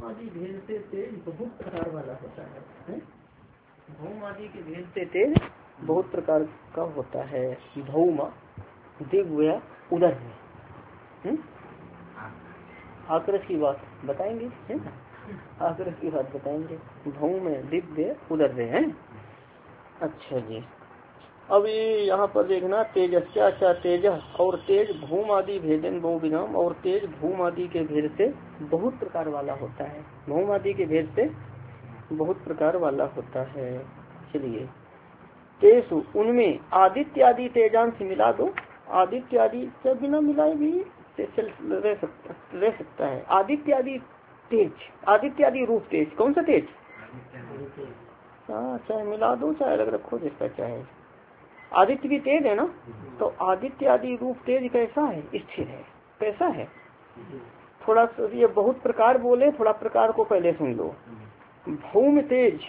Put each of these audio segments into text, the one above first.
आदि भेद से तेज बहुत प्रकार वाला होता है? भौम आदि के भेद से तेज बहुत प्रकार का होता है। भौम दिव्य उदर है। आक्रश की बात बताएंगे, है ना? आक्रश की बात बताएंगे। भौम दिव्य उदर है। अच्छा जी, अब ये यहाँ पर देखना तेजस्या तेज और तेज भूम आदि भेदन बहुविनाम और तेज भूम आदि के भेद से बहुत प्रकार वाला होता है। भूम आदि के भेद से बहुत प्रकार वाला होता है। चलिए तेसु उनमें आदित्य आदि तेजांश मिला दो। आदित्य आदि से बिना मिलाए भी रह सकता है। आदित्य आदि तेज, आदित्य आदि रूप तेज, कौन सा तेज? हाँ, चाहे मिला दो चाहे अलग रखो, जिसका चाहे। आदित्य भी तेज है ना, तो आदित्य आदि रूप तेज कैसा है? स्थिर है। कैसा है? थोड़ा ये बहुत प्रकार बोले, थोड़ा प्रकार को पहले सुन लो। भूम तेज,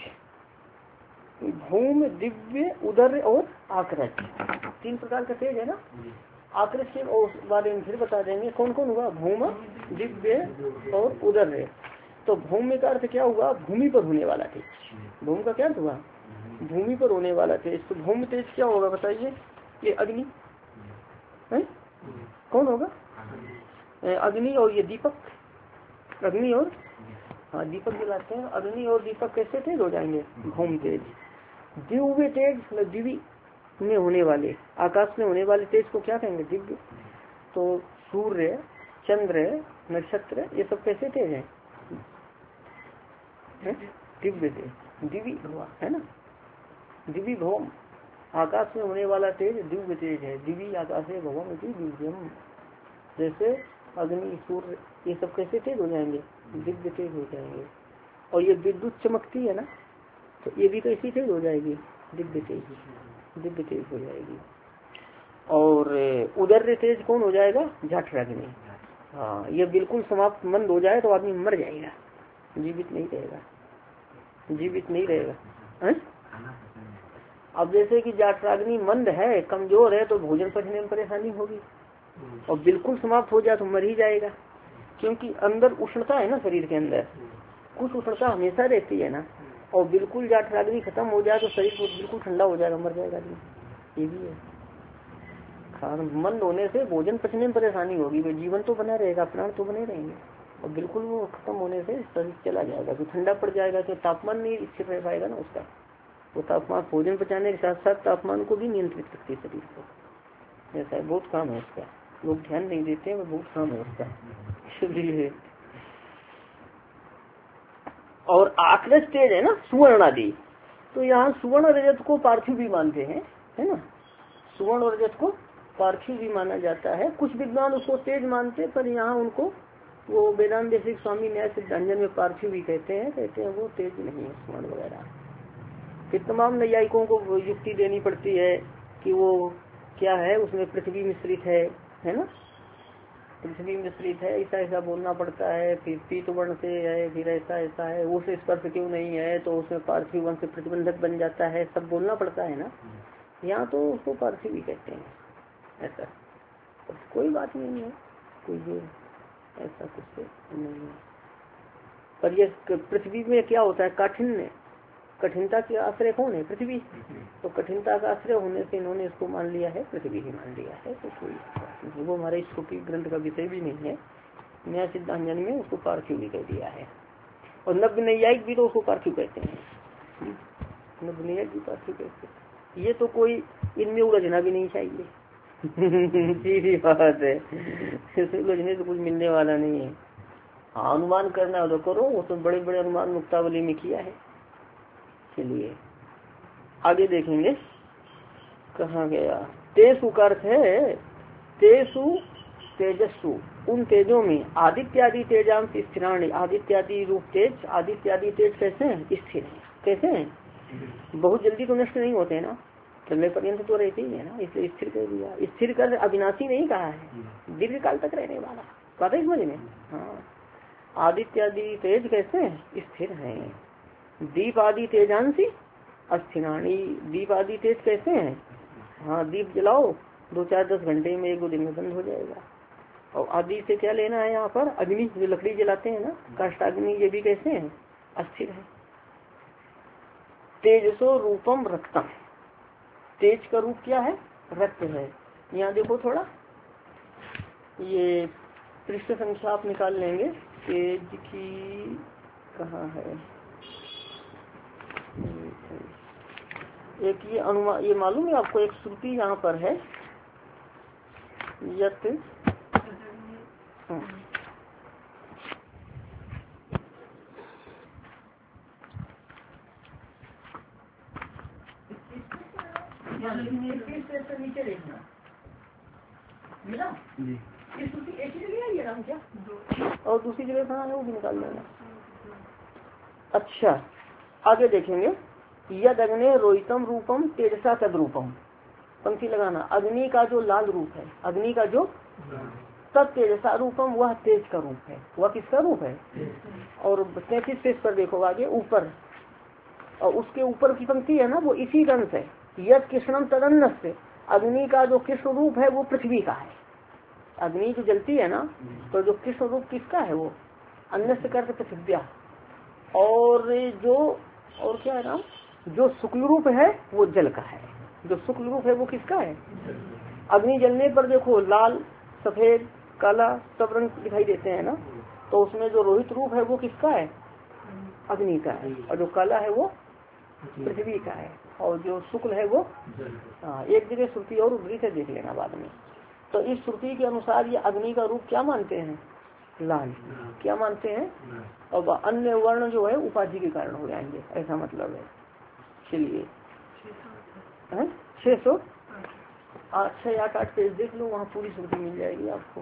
भूम दिव्य उदर और आक्रश, तीन प्रकार का तेज है ना। आक्रश के बारे में फिर बता देंगे कौन कौन हुआ। भूम दिव्य और उदर है। तो भूमि का अर्थ क्या हुआ? भूमि पर होने वाला तेज। भूमि का क्या अर्थ हुआ? भूमि पर होने वाला तेज। तो भूमि तेज क्या होगा बताइए? ये अग्नि है, कौन होगा? अग्नि और ये दीपक। अग्नि और हाँ, दीपक जलाते हैं। अग्नि और दीपक कैसे तेज हो जाएंगे? भूमि तेज। दिव्य तेज, दिव्य में होने वाले, आकाश में होने वाले तेज को क्या कहेंगे? दिव्य। तो सूर्य, चंद्र, नक्षत्र, ये सब कैसे तेज है? दिव्य तेज, दिव्य हुआ है ना। दिव्य भवम, आकाश में होने वाला तेज दिव्य तेज है। दिव्य आकाश है भवम दिव्यम। जैसे अग्नि, सूर्य, ये सब कैसे तेज हो जाएंगे? दिव्य तेज हो जाएंगे। और ये विद्युत चमकती है ना, तो ये भी कैसी तेज हो जाएगी? दिव्य तेज, दिव्य तेज हो जाएगी। और उदर तेज कौन हो जाएगा? जठराग्नि। हाँ, ये बिल्कुल समाप्त मंद हो जाए तो आदमी मर जाएगा, जीवित नहीं रहेगा, जीवित नहीं रहेगा। अब जैसे कि जठराग्नि मंद है, कमजोर है, तो भोजन पचने में परेशानी होगी। और बिल्कुल समाप्त हो जाए तो मर ही जाएगा, क्योंकि अंदर उष्णता है ना, शरीर के अंदर कुछ उष्णता हमेशा रहती है ना। और बिल्कुल जठराग्नि खत्म हो जाए तो शरीर को बिल्कुल ठंडा हो जाएगा, मर जाएगा। ये भी है। मंद होने से भोजन पचने में परेशानी होगी, वे जीवन तो बना रहेगा, प्राण तो बने रहेंगे। और बिल्कुल वो खत्म होने से शरीर चला जाएगा, तो ठंडा पड़ जाएगा, तो तापमान नहीं स्थिर रह पाएगा ना उसका। वो तापमान भोजन पचाने के साथ साथ तापमान को भी नियंत्रित करती है शरीर को। ऐसा है, बहुत काम है इसका, लोग ध्यान नहीं देते हैं, बहुत काम है उसका, इसलिए। और आक्रश तेज है ना, सुवर्ण आदि। तो यहाँ सुवर्ण रजत को पार्थिव भी मानते हैं, है ना। सुवर्ण और रजत को पार्थिव भी माना जाता है। कुछ विद्वान उसको तेज मानते, पर यहाँ उनको वो वेदांत देशिक स्वामी न्याय सिद्धांजन में पार्थिव भी कहते हैं वो तेज नहीं है स्वर्ण वगैरह। फिर तमाम नैयायिकों को युक्ति देनी पड़ती है कि वो क्या है, उसमें पृथ्वी मिश्रित है ना, पृथ्वी मिश्रित है, ऐसा ऐसा बोलना पड़ता है। फिर पीत वर्ण से है, फिर ऐसा ऐसा है, वो से स्पर्श क्यों नहीं है, तो उसमें पार्थिव वर्ण से प्रतिबंधक बन जाता है, सब बोलना पड़ता है ना। यहाँ तो उसको पार्थिव भी कहते हैं, ऐसा कोई बात नहीं है, कोई ऐसा कुछ नहीं है। पर ये पृथ्वी में क्या होता है, काठिन्य, कठिनता के आश्रय कौन है? पृथ्वी। तो कठिनता का आश्रय होने से इन्होंने इसको मान लिया है, पृथ्वी ही मान लिया है। तो कोई वो हमारे स्कूटी ग्रंथ का विषय भी नहीं है। न्याय सिद्धांजन में उसको पार्थिव भी कह दिया है। और नव्य नैयायिक भी तो उसको पार्थिव कहते हैं, नव्य नैयायिक भी पार्थिव कहते हैं। ये तो कोई इनमें उलझना भी नहीं चाहिए। सीधी बात है, उलझने से कुछ मिलने वाला नहीं है। हाँ, अनुमान करना तो करो, वो तो बड़े बड़े अनुमान मुक्तावली में किया है। चलिए आगे देखेंगे, कहाँ गया। तेसु का अर्थ है तेसु तेजस्सु, उन तेजों में आदित्यादि तेजांश स्थिराणि, आदित्यादि रूप तेज, आदित्यादि तेज कैसे हैं? स्थिर है। कैसे हैं? बहुत जल्दी तो नष्ट नहीं होते ना, चलने पर्यंत तो रहते ही है ना, इसलिए स्थिर कर दिया। स्थिर कर अविनाशी नहीं कहा है, दीर्घ काल तक रहने वाला, बात है समझ में। हाँ, आदित्यादि तेज कैसे स्थिर है। दीप आदि तेजांशी अस्थिराणि, दीप आदि तेज कैसे हैं? हाँ, दीप जलाओ 2-4-10 घंटे में, 1-2 दिन में बंद हो जाएगा। और आदि से क्या लेना है यहाँ पर? अग्नि, जो लकड़ी जलाते हैं ना, काष्ठाग्नि, ये भी कैसे है? अस्थिर है। तेजसो रूपम रक्तम, तेज का रूप क्या है? रक्त है। यहाँ देखो थोड़ा, ये पृष्ठ संख्या आप निकाल लेंगे, तेज की कहाँ है? एक ये अनुमान, ये मालूम है आपको, एक श्रुति यहाँ पर है, यत नीचे देखना मिला जी। इस श्रुति एक ही जगह है राम क्या, और दूसरी जगह कहाँ है वो भी निकाल लेना। अच्छा, आगे देखेंगे, यद अग्नि रोहितम रूपम तेजसा तद रूपम, पंक्ति लगाना, अग्नि का जो लाल रूप है, अग्नि का जो तद तेजसा रूपम, वह तेज का रूप है। वह किसका रूप है? और 33 पेज पर देखो आगे ऊपर, और उसके ऊपर की पंक्ति है ना, वो इसी का अंश है। यद कृष्णम तदन्न से, अग्नि का जो कृष्ण रूप है वो पृथ्वी का है। अग्नि जो जलती है ना, तो जो कृष्ण रूप किसका है? वो अन्न से करके पृथ्व्या। और जो, और क्या है नाम, जो शुक्ल रूप है वो जल का है। जो शुक्ल रूप है वो किसका है? अग्नि जलने पर देखो लाल, सफेद, काला सब रंग दिखाई देते हैं ना, तो उसमें जो रोहित रूप है वो किसका है? अग्नि का है। और जो काला है वो पृथ्वी का है, और जो शुक्ल है वो, हाँ, एक जगह श्रुति और उद्धरी से देख लेना बाद में। तो इस श्रुति के अनुसार ये अग्नि का रूप क्या मानते हैं? लाल। क्या मानते हैं? और अन्य वर्ण जो है उपाधि के कारण हो जाएंगे, ऐसा मतलब है। चलिए 600 8 पेज देख लो, वहाँ पूरी श्रुति मिल जाएगी आपको।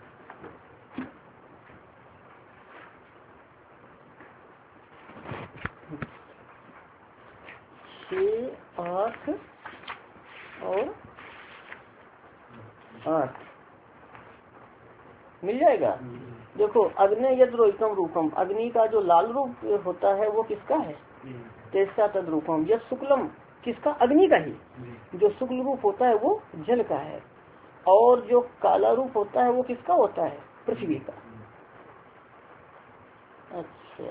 छः, 8 और 8 मिल जाएगा। देखो, अग्नि यद रोहितम रूपम, अग्नि का जो लाल रूप होता है वो किसका है? तेजसा तद रूपम। यद शुक्लम, किसका? अग्नि का ही। जो शुक्ल रूप होता है वो जल का है, और जो काला रूप होता है वो किसका होता है? पृथ्वी का। अच्छा,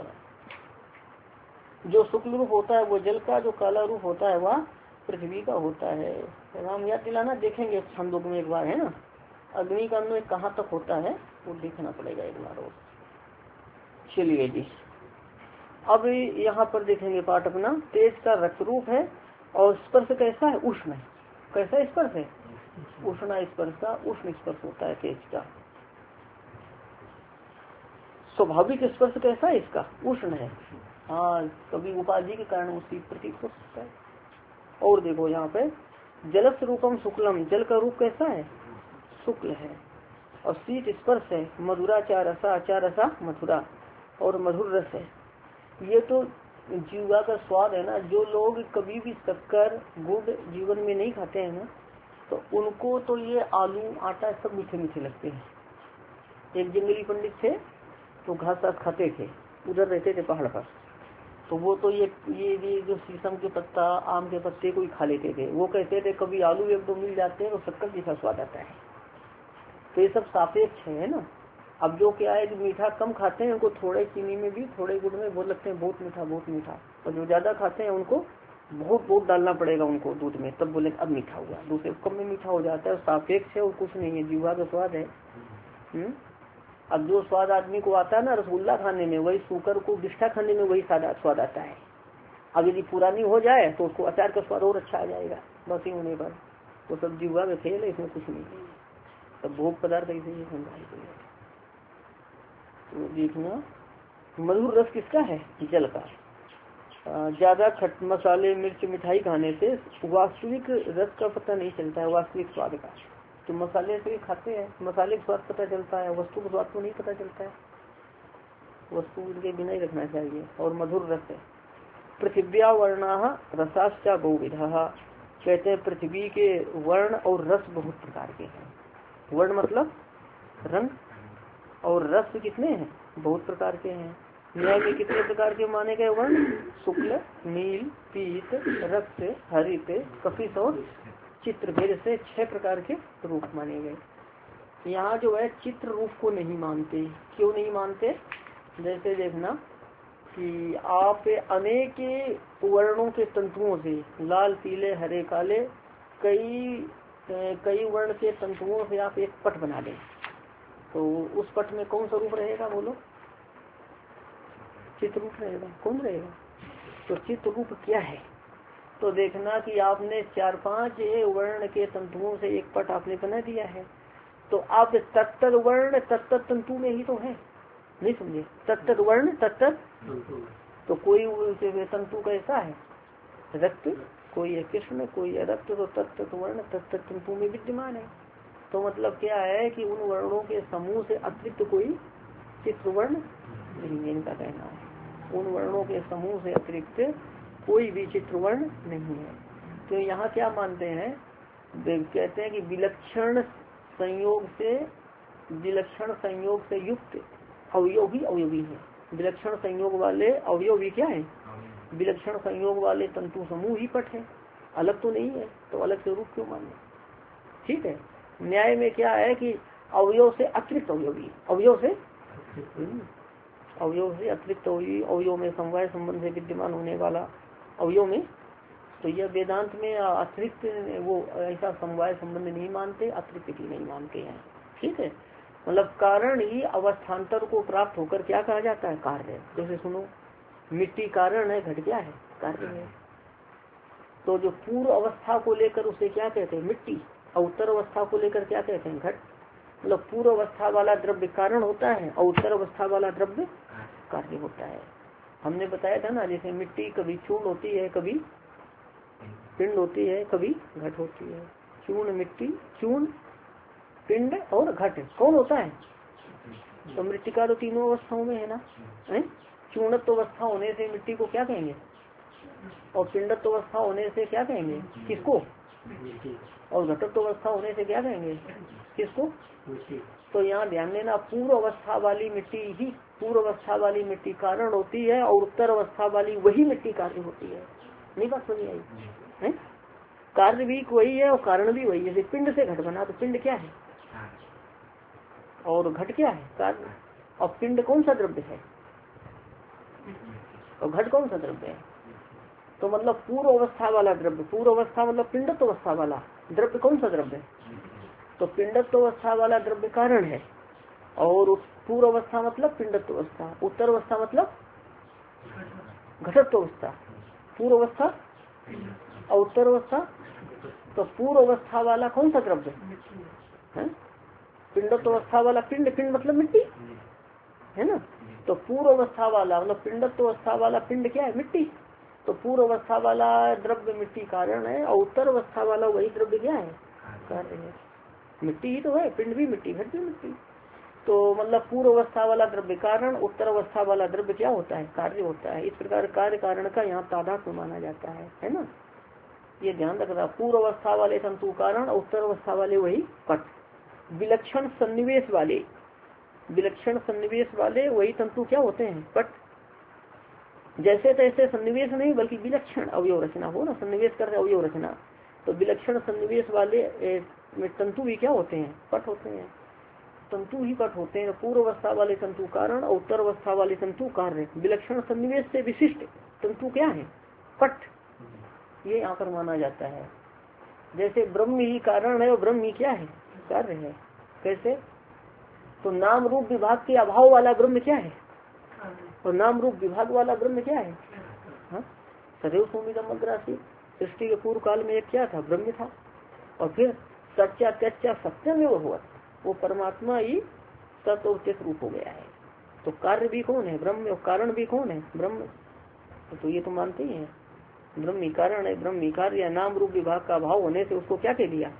जो शुक्ल रूप होता है वो जल का, जो काला रूप होता है वह पृथ्वी का होता है। राम याद दिलाना, देखेंगे छंदों में एक बार, है ना। अग्नि का अन्वय कहाँ तक होता है वो देखना पड़ेगा एक बार और। चलिए जी, अब यहाँ पर देखेंगे पाठ अपना। तेज का रक्त रूप है, और स्पर्श कैसा है? उष्ण। कैसा स्पर्श है? उष्ण स्पर्श का, उष्ण स्पर्श होता है तेज का। स्वाभाविक स्पर्श कैसा है इसका? उष्ण है। हाँ, कभी उपाधि के कारण उसकी प्रतीक हो सकता है। और देखो यहाँ पे, जलस रूपम शुक्लम, जल का रूप कैसा है? शुक्ल है। और शीत स्पर्श है, मधुरा चारसा, चारसा मथुरा, और मधुर रस है। ये तो जीवा का स्वाद है ना। जो लोग कभी भी शक्कर गुड़ जीवन में नहीं खाते हैं ना, तो उनको तो ये आलू आटा सब मीठे मीठे लगते हैं। एक जंगली पंडित थे, तो घास घास खाते थे, उधर रहते थे पहाड़ पर। तो वो तो ये जो शीशम के पत्ता, आम के पत्ते को ही खा लेते थे। वो कहते थे कभी आलू एक दो मिल जाते हैं तो शक्कर जैसा स्वाद आता है। तो ये सब सापेक्ष है ना। अब जो क्या है, जो मीठा कम खाते हैं उनको थोड़े चीनी में भी, थोड़े गुड़ में बोल लगते हैं बहुत मीठा बहुत मीठा। और जो ज्यादा खाते हैं उनको बहुत बहुत डालना पड़ेगा उनको दूध में, तब बोले अब मीठा हुआ। दूसरे कम में मीठा हो जाता है। सापेक्ष है और कुछ नहीं है, जीवा का स्वाद है। अब जो स्वाद आदमी को आता है ना रसगुल्ला खाने में, वही शुगर को बिस्टा खाने में वही स्वाद आता है। अब यदि पुरानी हो जाए तो उसको अचार का स्वाद और अच्छा आ जाएगा बासी होने पर। तो सब जीवा में खेल है, इसमें कुछ नहीं है। तब भोग पदार्थ ऐसे ही समझाए। तो देखना, मधुर रस किसका है? जल का। ज्यादा खट मसाले मिर्च मिठाई खाने से वास्तविक रस का पता नहीं चलता है, वास्तविक स्वाद का। तो मसाले से खाते हैं, मसाले का स्वाद पता चलता है, वस्तु का स्वाद तो नहीं पता चलता है। वस्तु उनके बिना ही रखना चाहिए। और मधुर रस है। पृथिव्या वर्णा रसाश्चा बहुविधा, कहते हैं पृथ्वी के वर्ण और रस बहुत प्रकार के हैं। वर्ण मतलब रंग, और रस कितने हैं? बहुत प्रकार के हैं। न्याय में कितने प्रकार के माने गए वर्ण? शुक्ल, नील, पीत, रक्त, हरित, कपित और चित्रभेद से 6 प्रकार के रूप माने गए। यहाँ जो है चित्र रूप को नहीं मानते। क्यों नहीं मानते? जैसे देखना कि आप अनेक वर्णों के तंतुओं से, लाल पीले हरे काले कई वर्ण के तंतुओं से आप एक पट बना दें, तो उस पट में कौन सा रूप रहेगा? बोलो। चित्र रूप रहेगा। कौन रहेगा? तो चित्र रूप क्या है? तो देखना कि आपने 4-5 वर्ण के तंतुओं से एक पट आपने बना दिया है, तो आप तत्त वर्ण तत्त तंतु में ही तो है, नहीं समझे? तत्त वर्ण तत्त, तो कोई तंतु कैसा है? रक्त, कोई है कृष्ण, कोई है रक्त, तो तत्त वर्ण तत्त तंतु में विद्यमान है। तो मतलब क्या है कि उन वर्णों के समूह से अतिरिक्त कोई चित्र वर्ण नहीं है, इनका कहना है। उन वर्णों के समूह से अतिरिक्त कोई भी चित्र वर्ण नहीं है। तो यहाँ क्या मानते हैं? कहते हैं कि विलक्षण संयोग से युक्त अवयव ही अवयवी है। विलक्षण संयोग वाले अवयव भी क्या है? विलक्षण संयोग वाले तंतु समूह ही पट है, अलग तो नहीं है, तो अलग से रूप क्यों मानना? ठीक है। न्याय में क्या है कि अवयव से अतिरिक्त अवयवी, अवयव से अतिरिक्त अवयव में समवाय संबंध से विद्यमान होने वाला अवयव में, तो यह वेदांत में अतिरिक्त वो ऐसा समवाय संबंध नहीं मानते, अतिरिक्त ही नहीं मानते हैं। ठीक है। मतलब कारण ही अवस्थान्तर को प्राप्त होकर क्या कहा जाता है? कार्य। जैसे सुनो, मिट्टी कारण है, घट क्या है? कार्य है। तो जो पूर्व अवस्था को लेकर उसे क्या कहते हैं? मिट्टी। और उत्तर अवस्था को लेकर क्या कहते हैं? घट। मतलब पूर्व अवस्था वाला द्रव्य कारण होता है और उत्तर अवस्था वाला द्रव्य कार्य होता है। हमने बताया था ना, जैसे मिट्टी कभी चूर्ण होती है, कभी पिंड होती है, कभी घट होती है। चूर्ण मिट्टी, चूर्ण पिंड और घट कौन होता है? तो मृत्तिका तो तीनों अवस्थाओं में है ना। चूर्णत्व अवस्था होने से मिट्टी को क्या कहेंगे? और पिंडत्व अवस्था होने से क्या कहेंगे? किसको? और घटत्व अवस्था होने से क्या कहेंगे? किसको? तो यहाँ ध्यान देना, पूर्व अवस्था वाली मिट्टी ही, पूर्व अवस्था वाली मिट्टी कारण होती है और उत्तर अवस्था वाली वही मिट्टी कार्य होती है। नहीं बात सुनी आई है? कार्य भी वही है और कारण भी वही है। जैसे पिंड से घट बना, तो पिंड क्या है और घट क्या है? कार्य। और पिंड कौन सा द्रव्य है और घट कौन सा द्रव्य है? तो मतलब पूर्व अवस्था वाला द्रव्य, पूर्व अवस्था मतलब पिंडत्व अवस्था वाला द्रव्य कौन सा द्रव्य है? तो पिंडत्व अवस्था वाला द्रव्य कारण है, और पूर्व अवस्था मतलब पिंडत्व अवस्था, उत्तर अवस्था मतलब घटत्व अवस्था, पूर्व अवस्था और उत्तर अवस्था। तो पूर्व अवस्था वाला कौन सा द्रव्य है? पिंडत्व अवस्था वाला पिंड, पिंड मतलब मिट्टी है ना। तो पूर्व अवस्था वाला मतलब पिंडत्व अवस्था वाला पिंड क्या है? मिट्टी। तो पूर्व अवस्था वाला द्रव्य मिट्टी कारण है और उत्तर अवस्था वाला वही द्रव्य क्या है? कार्य है। मिट्टी ही तो है, पिंड भी मिट्टी, घट भी मिट्टी। तो मतलब पूर्व अवस्था वाला द्रव्य कारण, उत्तर अवस्था वाला द्रव्य क्या होता है? कार्य होता है। इस प्रकार कार्य कारण का यहाँ तादात्म्य माना जाता है ना। ये ध्यान रखना, पूर्व अवस्था वाले तंतु कारण, उत्तर अवस्था वाले वही पट। विलक्षण सन्निवेश वाले, विलक्षण सन्निवेश वाले वही तंतु क्या होते हैं? पट। जैसे तैसे सन्निवेश नहीं बल्कि विलक्षण अवयव रचना हो ना, सन्निवेश करते अवयव रचना। तो विलक्षण सन्निवेश वाले तंतु भी क्या होते हैं? पट होते हैं। तंतु ही पट होते हैं। पूर्व अवस्था वाले तंतु कारण और उत्तर अवस्था वाले तंतु कार्य। विलक्षण सन्निवेश से विशिष्ट तंतु क्या है? पट। ये यहाँ पर माना जाता है। जैसे ब्रह्म ही कारण है और ब्रह्म ही क्या है? कार्य है। कैसे? तो नाम रूप विभाग के अभाव वाला ब्रह्म क्या है? और नाम रूप विभाग वाला ब्रह्म क्या है? सदैव सोमिदम अग्रासी। सृष्टि के पूर्व काल में एक क्या था? ब्रह्म था। और फिर सच्चा त्यच्चा सत्यम एवं हुआ, वो परमात्मा ही सत्य और चित रूप हो गया है। तो कार्य भी कौन है? ब्रह्म। और कारण भी कौन है? ब्रह्म। तो ये तो मानते ही है, ब्रह्म ही कारण है, ब्रह्म ही कार्य है। नाम रूप विभाग का अभाव होने से उसको क्या कह दिया?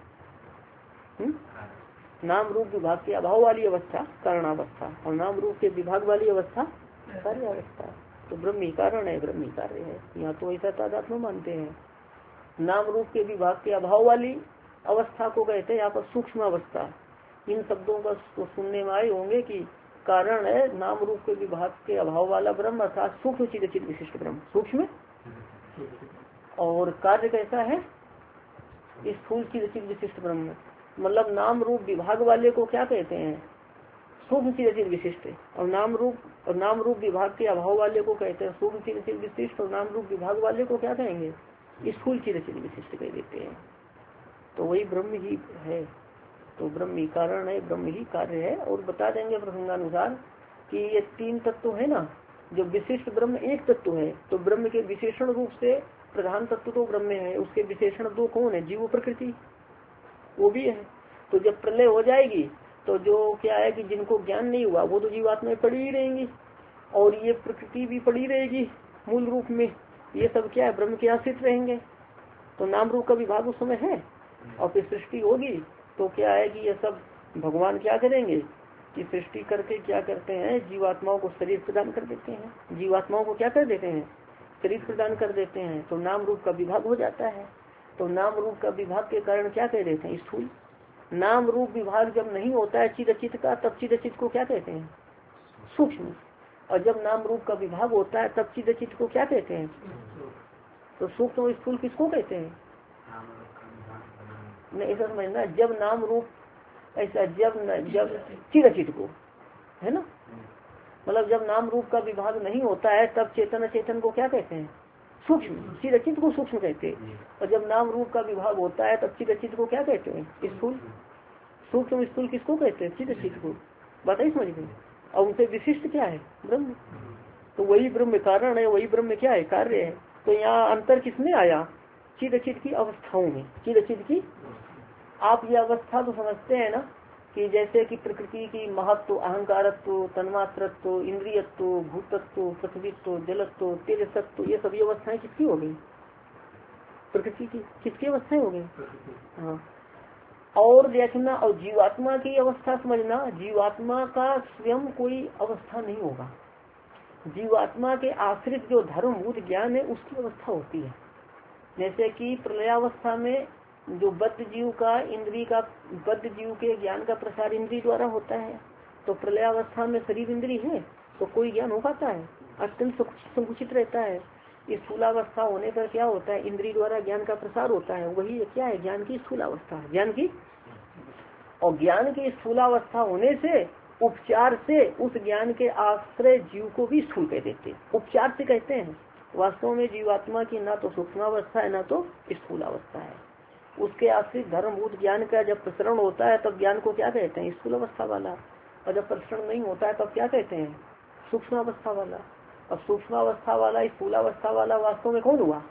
नाम रूप विभाग के अभाव वाली अवस्था कारणावस्था, और नाम रूप के विभाग वाली अवस्था कार्य अवस्था। तो ब्रह्म ही कारण है, ब्रह्म ही कार्य है। यहाँ तो ऐसा तादात्म्य मानते हैं। नाम रूप के विभाग के अभाव वाली अवस्था को कहते हैं यहाँ पर सूक्ष्म अवस्था। इन शब्दों का तो सुनने में आए होंगे कि कारण है नाम रूप के विभाग के अभाव वाला ब्रह्म, अर्थात सूक्ष्म चिद विशिष्ट ब्रह्म, सूक्ष्म। और कार्य कैसा है? स्थूल चिद विशिष्ट ब्रह्म। मतलब नाम रूप विभाग वाले को क्या कहते हैं? सूक्ष्म चिरचित विशिष्ट। और नाम रूप विभाग के अभाव वाले को कहते हैं सूक्ष्म चिरचित विशिष्ट। और नाम रूप विभाग वाले को क्या कहेंगे? स्थूल चिरचित विशिष्ट कह देते हैं। तो वही ब्रह्म ही है। तो ब्रह्म ही कारण है, ब्रह्म ही कार्य है। और बता देंगे प्रसंगानुसार कि ये 3 तत्व है ना, जो विशिष्ट ब्रह्म एक तत्व है, तो ब्रह्म के विशेषण रूप से प्रधान तत्व तो ब्रह्म है, उसके विशेषण 2 कौन है? जीव प्रकृति, वो भी है। तो जब प्रलय हो जाएगी तो जो क्या है कि जिनको ज्ञान नहीं हुआ वो तो जीवात्मा में पड़ी ही रहेंगी, और ये प्रकृति भी पड़ी रहेगी मूल रूप में। ये सब क्या है? ब्रह्म के आश्रित रहेंगे। तो नाम रूप का विभाग उस समय है। और फिर सृष्टि होगी तो क्या है कि ये सब भगवान क्या करेंगे कि सृष्टि करके क्या करते हैं? जीवात्माओं को शरीर प्रदान कर देते हैं। जीवात्माओं को क्या कर देते हैं? शरीर प्रदान कर देते हैं। तो नाम रूप का विभाग हो जाता है। तो नाम रूप का विभाग के कारण क्या कह देते हैं? स्थूल। नाम रूप विभाग जब नहीं होता है चिद अचित का, तब चिद अचित को क्या कहते हैं? सूक्ष्म। और जब नाम रूप का विभाग होता है तब चिद अचित को क्या कहते हैं? तो सूक्ष्म और स्थूल किसको कहते हैं? नहीं, ऐसा समझना, जब नाम रूप ऐसा जब चिरचित को है ना, मतलब जब नाम रूप का विभाग नहीं होता है तब चेतन अचेतन को क्या कहते हैं? सूक्ष्म। चिरचित को सूक्ष्म कहते हैं। और जब नाम रूप का विभाग होता है तब चिरचित को क्या कहते हैं? स्थूल। सूक्ष्म स्थूल किसको कहते हैं? चिरचित को। बताइए समझ गए। और उनसे विशिष्ट क्या है? ब्रह्म। तो वही ब्रह्म कारण है, वही ब्रह्म क्या है? कार्य है। तो यहाँ अंतर किसमें आया? चिरचित की अवस्थाओं में। चिरचित की आप ये अवस्था तो समझते हैं ना कि जैसे कि प्रकृति की महत्व, अहंकारत्व, तन्मात्रत्व, इंद्रियत्व, भूतत्व, पृथ्वीत्व, जलत्व, तेजसत्व, ये सभी अवस्थाएं किसकी हो गई? प्रकृति की। किसकी अवस्थाएं हो गई? हाँ। और देखना, और जीवात्मा की अवस्था समझना, जीवात्मा का स्वयं कोई अवस्था नहीं होगा। जीवात्मा के आश्रित जो धर्मभूत ज्ञान है उसकी अवस्था होती है। जैसे कि प्रलयावस्था में जो बद्ध जीव का इंद्री का, बद्ध जीव के ज्ञान का प्रसार इंद्री द्वारा होता है। तो प्रलयावस्था में शरीर इंद्री है तो कोई ज्ञान हो पाता है? अत्यंत संकुचित रहता है। इस स्थूलावस्था होने पर क्या होता है? इंद्री द्वारा ज्ञान का प्रसार होता है। वही क्या है? ज्ञान की स्थूलावस्था, ज्ञान की। और ज्ञान की स्थूलावस्था होने से उपचार से उस ज्ञान के आश्रय जीव को भी स्थूल कह देते हैं। उपचार से कहते हैं। वास्तव में जीवात्मा की ना तो सूक्ष्मावस्था है ना तो स्थूलावस्था है। उसके आश्रित धर्मभूत ज्ञान का जब प्रसरण होता है तब ज्ञान को क्या कहते हैं? स्थूल अवस्था वाला। और जब प्रसरण नहीं होता है तब क्या कहते हैं? सूक्ष्म अवस्था वाला। और सूक्ष्म अवस्था वाला, स्थूलावस्था वाला वास्तव में कौन हुआ?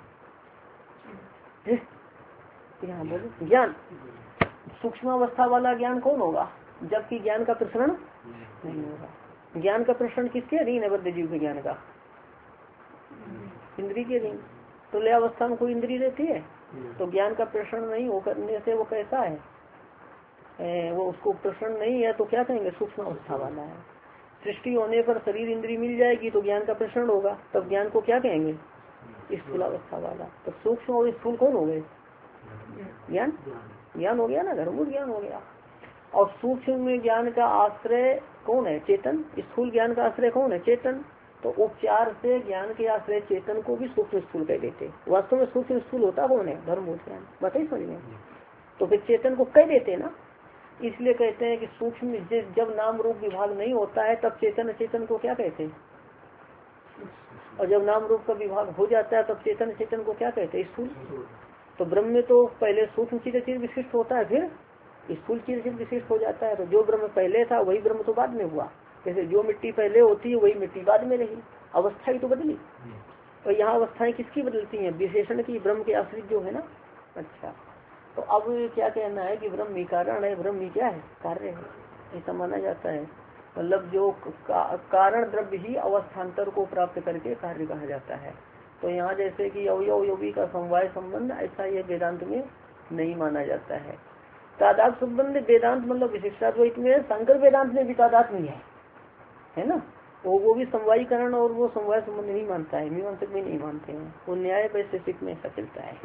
यहाँ बोलो ज्ञान। सूक्ष्म अवस्था वाला ज्ञान कौन होगा? जबकि ज्ञान का प्रसरण नहीं होगा। ज्ञान का प्रसरण किसके अधीन है? बद्ध जीव के ज्ञान का इंद्री के अधीन। तो लय अवस्था में कोई इंद्री रहती है तो ज्ञान का प्रसरण नहीं हो करने से वो कैसा है? वो उसको प्रसरण नहीं है तो क्या कहेंगे? सूक्ष्म अवस्था वाला है। सृष्टि होने पर शरीर इंद्री मिल जाएगी तो ज्ञान का प्रसरण होगा, तब ज्ञान को क्या कहेंगे? स्थूल अवस्था वाला। तो सूक्ष्म और स्थूल कौन हो गए? ज्ञान। ज्ञान हो गया ना, धर्मभूत ज्ञान हो गया। और सूक्ष्म में ज्ञान का आश्रय कौन है? चेतन। स्थूल ज्ञान का आश्रय कौन है? चेतन। तो उपचार से ज्ञान के आश्रय चेतन को भी सूक्ष्म स्थूल कह देते। वास्तव में सूक्ष्म स्थूल होता कौन है? धर्मभूत ज्ञान। बताइए समझ में। तो फिर चेतन को कह देते ना, इसलिए कहते हैं कि सूक्ष्म जब नाम रूप विभाग नहीं होता है तब चेतन अचेतन को क्या कहते हैं? और जब नाम रूप का विभाग हो जाता है तब चेतन अचेतन को क्या कहते हैं? स्थूल। तो ब्रह्म में तो पहले सूक्ष्म चिरचित विशिष्ट होता है, फिर स्थूल चिरचित विशिष्ट हो जाता है। तो जो ब्रह्म पहले था वही ब्रह्म तो बाद में हुआ। जैसे जो मिट्टी पहले होती है वही मिट्टी बाद में रही। अवस्था ही तो बदली। तो यहाँ अवस्थाएं किसकी बदलती हैं? विशेषण की, ब्रह्म के आश्रित जो है ना। अच्छा, तो अब क्या कहना है कि ब्रह्म ही कारण है, ब्रह्म ही क्या है? कार्य है, ऐसा माना जाता है। मतलब जो कारण द्रव्य ही अवस्थान्तर को प्राप्त करके कार्य कहा जाता है। तो यहाँ जैसे कि अवयव योगी का समवाय संबंध, ऐसा ये वेदांत में नहीं माना जाता है। तादाद संबंध वेदांत मतलब विशिष्टाद्वैत में, शंकर वेदांत में भी तादाद नहीं है ना। वो भी समवायीकरण और वो समवाय संबंध नहीं मानता है, मीमांसक भी नहीं मानते हैं। वो न्याय वैशेषिक में ऐसा चलता है।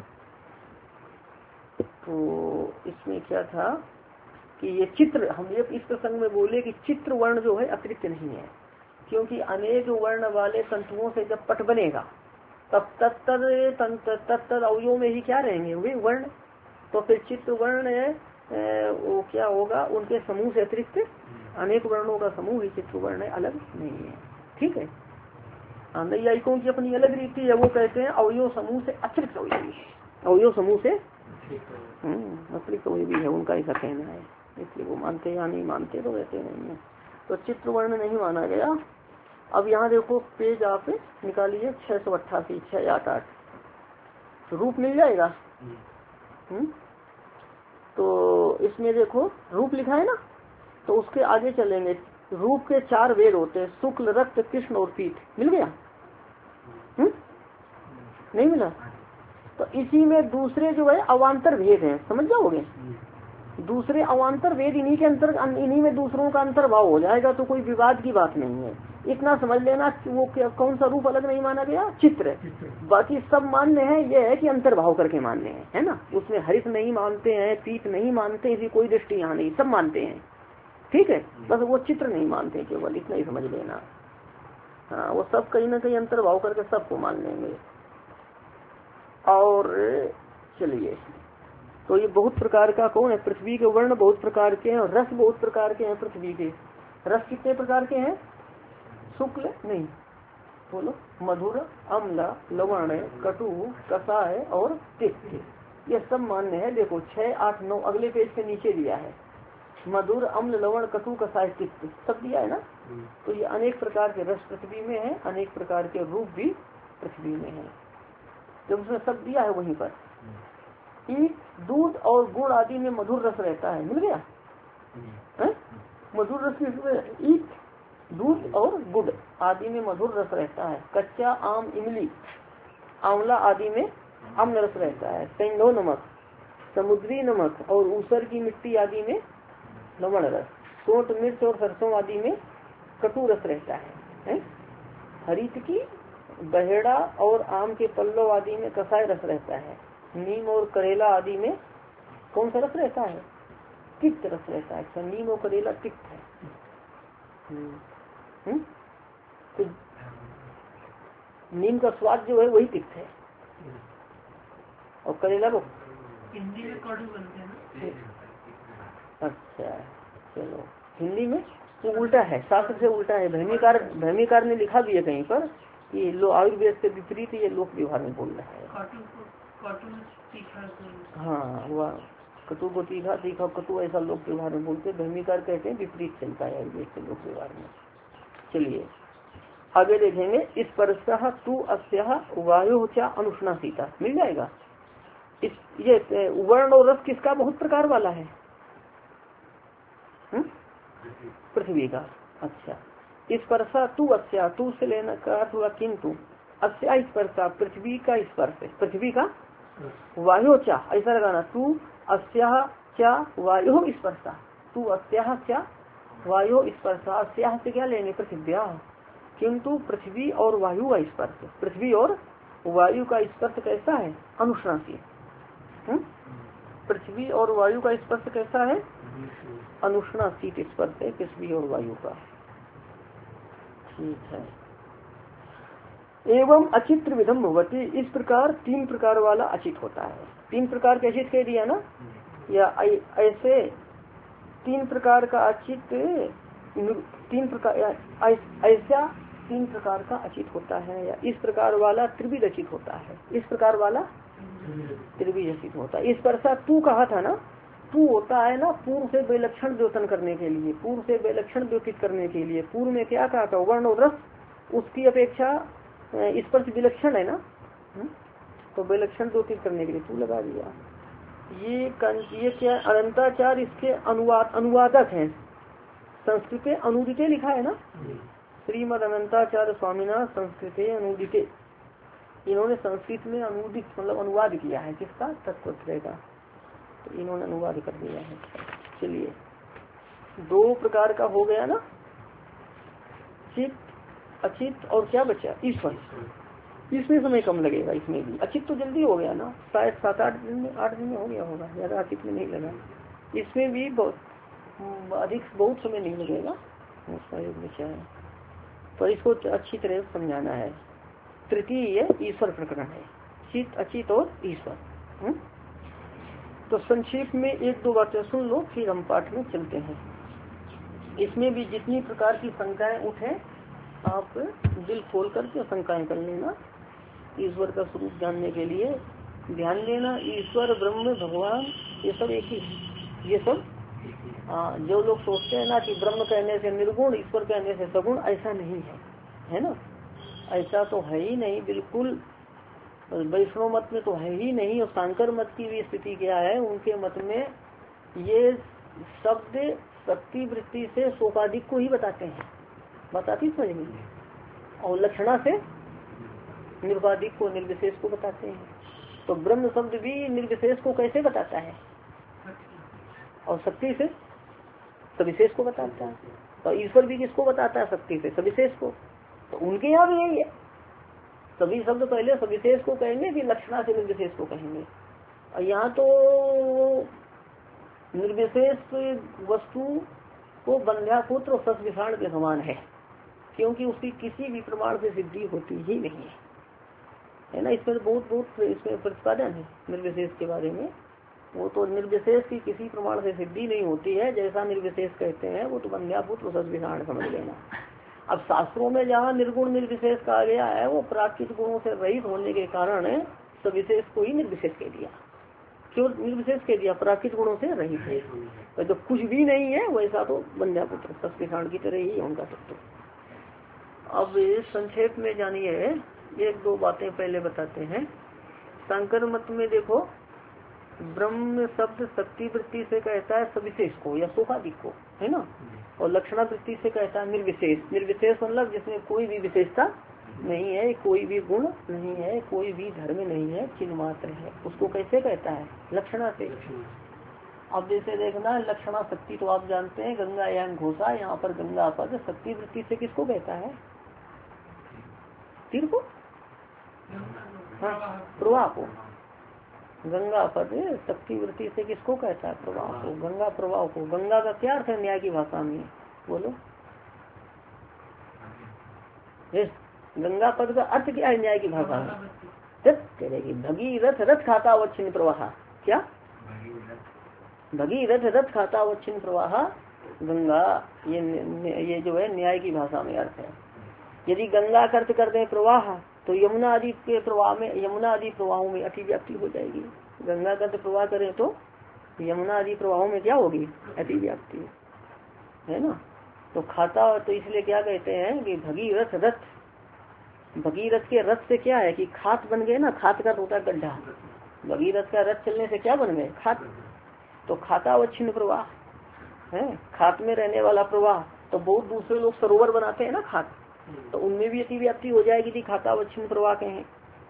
तो इसमें क्या था कि ये चित्र, हम ये इस प्रसंग में बोले कि चित्र वर्ण जो है अतिरिक्त नहीं है, क्योंकि अनेक वर्ण वाले तंतुओं से जब पट बनेगा तब तत्तर अवयव में ही क्या रहेंगे? वे वर्ण। तो फिर चित्र वर्ण वो क्या होगा, उनके समूह से अतिरिक्त अनेक वर्णों का समूह ही चित्र वर्ण है, अलग नहीं है। ठीक है। नैयायिकों की अपनी अलग रीति है, वो कहते हैं अवयव समूह से अतिरिक्त अवयवी है, अवयव समूह से अतिरिक्त अवयवी है, उनका ऐसा कहना है। इसलिए वो मानते या नहीं मानते तो वैसे नहीं है। तो चित्र वर्ण नहीं माना गया। अब यहाँ देखो पेज आप निकालिए 688 688 रूप मिल जाएगा। तो इसमें देखो रूप लिखा है ना, तो उसके आगे चलेंगे। रूप के 4 वेद होते हैं, शुक्ल, रक्त, कृष्ण और पीठ। मिल गया? नहीं मिला? तो इसी में दूसरे जो है अवान्तर भेद हैं, समझ जाओगे। दूसरे अवान्तर वेद इन्हीं के अंतर, इन्हीं में दूसरों का अंतर्भाव हो जाएगा, तो कोई विवाद की बात नहीं है। इतना समझ लेना वो कौन सा रूप अलग नहीं माना गया, चित्र। बाकी सब मान्य है, ये है कि अंतर्भाव करके मान्य है ना। उसमें हरित नहीं मानते हैं, पीठ नहीं मानते, इसी कोई दृष्टि यहाँ नहीं, सब मानते हैं। ठीक है, बस वो चित्र नहीं मानते, केवल इतना ही समझ लेना। हाँ, वो सब कहीं ना कहीं अंतर्भाव करके सबको मान लेंगे। और चलिए, तो ये बहुत प्रकार का कौन है, पृथ्वी के वर्ण बहुत प्रकार के हैं और रस बहुत प्रकार के हैं। पृथ्वी के रस कितने प्रकार के हैं? शुक्ल नहीं, बोलो, मधुर, अम्ल, लवण, कटु, कसाय और तिक्त। ये सब मान्य है। देखो 6, 8, 9 अगले पेज के नीचे दिया है। मधुर, अम्ल, लवण, कटु, कसाय, तिक्त सब दिया है ना। तो ये अनेक प्रकार के रस पृथ्वी में है, अनेक प्रकार के रूप भी पृथ्वी में है। जब उसने सब दिया है वहीं पर ईट, दूध और गुड़ आदि में मधुर रस रहता है। मिल गया? मधुर रस में ईट, दूध और गुड़ आदि में मधुर रस रहता है। कच्चा आम, इमली, आंवला आदि में अम्ल रस रहता है। सेंधो नमक, समुद्री नमक और ऊसर की मिट्टी आदि में लवण रस। सोंठ, मिर्च और सरसों आदि में कटु रस रहता है। हरित की, बहेड़ा और आम के पल्लव आदि में कसाय रस रहता है। नीम और करेला आदि में कौन सा रस रहता है? तिक्त रस रहता है। अच्छा, नीम और करेला तिक्त है। तो नीम का स्वाद जो है वही तिक्त है, और करेला को हिंदी में कड़ू बनते हैं। अच्छा, चलो हिंदी में तो उल्टा है, शास्त्र से उल्टा है। भैमिकार ने लिखा भी है कहीं पर कि आयुर्वेद से विपरीत ये लोक व्यवहार में बोल रहा है। हाँ, वह कटु को तीखा, तीखा कटु, ऐसा लोक व्यवहार में बोलते। भैमिकार कहते हैं विपरीत चलता है आयुर्वेद से लोक व्यवहार में। चलिए आगे देखेंगे। स्पर्शः तु अस्यः वायु च अनुष्णासीता। मिल जाएगा? ये वर्ण और रस किसका बहुत प्रकार वाला है? पृथ्वी का। अच्छा, स्पर्शा तू अस्या, तू से लेना का अर्थ हुआ किंतु, अस्या स्पर्शा पृथ्वी का स्पर्श, पृथ्वी का। वायु चा ऐसा लगाना, तू अस्या चा वायु स्पर्शा, तू अस्या चा वायु स्पर्शा। अस्या से क्या लेंगे? पृथ्व्या। किंतु पृथ्वी और वायु का स्पर्श, पृथ्वी और वायु का स्पर्श कैसा है? अनुष्णासी। पृथ्वी और वायु का स्पर्श कैसा है? अनुष्णाशीत स्पर्श है पृथ्वी और वायु का। ठीक है। एवं अचित्र विधम भवती, इस प्रकार 3 प्रकार वाला अचित होता है। 3 प्रकार के अचित कह दिया ना, या ऐसे 3 प्रकार का अचित, 3 प्रकार ऐसा 3 प्रकार का अचित होता है, या इस प्रकार वाला त्रिविध अचित होता है। इस प्रकार वाला त्रिविध अचित होता है। इस पर तू कहा था ना, तू होता है ना पूर्व से विलक्षण द्योतन करने के लिए, पूर्व से विलक्षण द्योतित करने के लिए। पूर्व में क्या कहा था? वर्ण और रस, उसकी अपेक्षा स्पर्श विलक्षण है ना, तो विलक्षण द्योतित करने के लिए तू लगा दिया। ये क्या अनंताचार इसके अनुवादक हैं। संस्कृते अनुदिते लिखा है ना, श्रीमद अनंताचार्य स्वामीना संस्कृते अनुदिते। इन्होंने संस्कृत में अनुदित मतलब अनुवाद किया है किसका? तत्वत्रय का। तो इन्होंने अनुवाद कर दिया है। चलिए 2 प्रकार का हो गया ना, चित, अचित और क्या बचा? ईश्वर। इसमें समय कम लगेगा, इसमें भी। अचित तो जल्दी हो गया ना, शायद 7-8 दिन में, 8 दिन में हो गया होगा, ज्यादा अचित में नहीं लगा। इसमें भी बहुत समय नहीं लगेगा, बचा है। पर इसको अच्छी तरह समझाना है। तृतीय ईश्वर प्रकरण है, चित, अचित और ईश्वर। तो संक्षेप में एक दो बातें सुन लो, फिर हम पाठ में चलते हैं। इसमें भी जितनी प्रकार की शंकाएं उठे आप दिल खोल करके शंकाएं कर लेना। ईश्वर का स्वरूप जानने के लिए ध्यान देना, ईश्वर ब्रह्म भगवान ये सब एक ही, ये सब जो लोग सोचते हैं ना कि ब्रह्म कहने से निर्गुण, ईश्वर कहने से सगुण, ऐसा नहीं है, है ना, ऐसा तो है ही नहीं बिल्कुल। वैष्णव मत में तो है ही नहीं। और शंकर मत की भी स्थिति क्या है, उनके मत में ये शब्द शक्ति वृत्ति से शोकादिक को ही बताते हैं, बताती समझ में, और लक्षणा से निर्वादिक को निर्विशेष को बताते हैं। तो ब्रह्म शब्द भी निर्विशेष को कैसे बताता है, और शक्ति से सविशेष को बताता है। और ईश्वर भी किसको बताता है, शक्ति से सविशेष को। तो उनके यहाँ भी यही है, सभी शब्द पहले सविशेष को कहेंगे फिर लक्षणा से निर्विशेष को कहेंगे। और यहाँ तो निर्विशेष वस्तु को बंध्यापुत्र और सस्विषाण के समान है, क्योंकि उसकी किसी भी प्रमाण से सिद्धि होती ही नहीं है ना। इसमें बहुत इसमें प्रतिपादन है निर्विशेष के बारे में। वो तो निर्विशेष की किसी प्रमाण से सिद्धि नहीं होती है, जैसा निर्विशेष कहते हैं वो तो बंध्यापुत्र और सस्विषाण समझ लेना। अब शास्त्रों में जहाँ निर्गुण निर्विशेष कहा गया है वो प्राकृतिक गुणों से रहित होने के कारण सविशेष को ही निर्विशेष कह दिया। क्यों निर्विशेष कह दिया, प्राकृतिक गुणों से रहित है, तो जब कुछ भी नहीं है वैसा तो बंध्यापुत्र सस्विषाण की तरह ही उनका तत्व। अब संक्षेप में जानिए, एक दो बातें पहले बताते हैं। शंकर मत में देखो, ब्रह्म शब्द शक्ति वृत्ति से कहता है सविशेष को या शोकादिक को, है ना, और लक्षणा वृत्ति से कहता है निर्विशेष। निर्विशेष मतलब जिसमें कोई भी विशेषता नहीं है, कोई भी गुण नहीं है, कोई भी धर्म नहीं है, चिन्ह मात्र है, उसको कैसे कहता है, लक्षणा से। अब जैसे देखना लक्षणा शक्ति तो आप जानते हैं, गंगा याम घोषा, यहाँ पर गंगा पद शक्ति वृत्ति से किसको कहता है, तीर को, हाँ प्रवाह को। गंगा पद शक्ति वृत्ति से किसको कहता है, प्रवाह को, गंगा प्रवाह को। गंगा का क्या अर्थ है न्याय की भाषा में, बोलो। गंगा पद का अर्थ क्या है न्याय की भाषा में, कहेगी भगीरथ रथ खाता अवच्छिन्न प्रवाह। क्या भगीरथ रथ खाता अवच्छिन्न प्रवाह, गंगा ये जो है न्याय की भाषा में अर्थ है। यदि गंगा का अर्थ करते हैं प्रवाह तो यमुना आदि के प्रवाह में, यमुना आदि प्रवाहों में अतिव्याप्ति हो जाएगी। गंगा का प्रवाह करें तो यमुना आदि प्रवाहों में क्या होगी, अतिव्याप्ति, है ना। तो खाता, तो इसलिए क्या कहते हैं कि भगीरथ रथ, भगीरथ के रथ से क्या है कि खात बन गए ना, खात का होता है गड्ढा, भगीरथ का रथ चलने से क्या बन गए, खात। तो खाता अवच्छिन्न प्रवाह है, खात में रहने वाला प्रवाह। तो बहुत दूसरे लोग सरोवर बनाते हैं ना खात, तो उनमें भी अतिव्याप्ति हो जाएगी थी, खाता अवच्छिन्न प्रवाह कहें,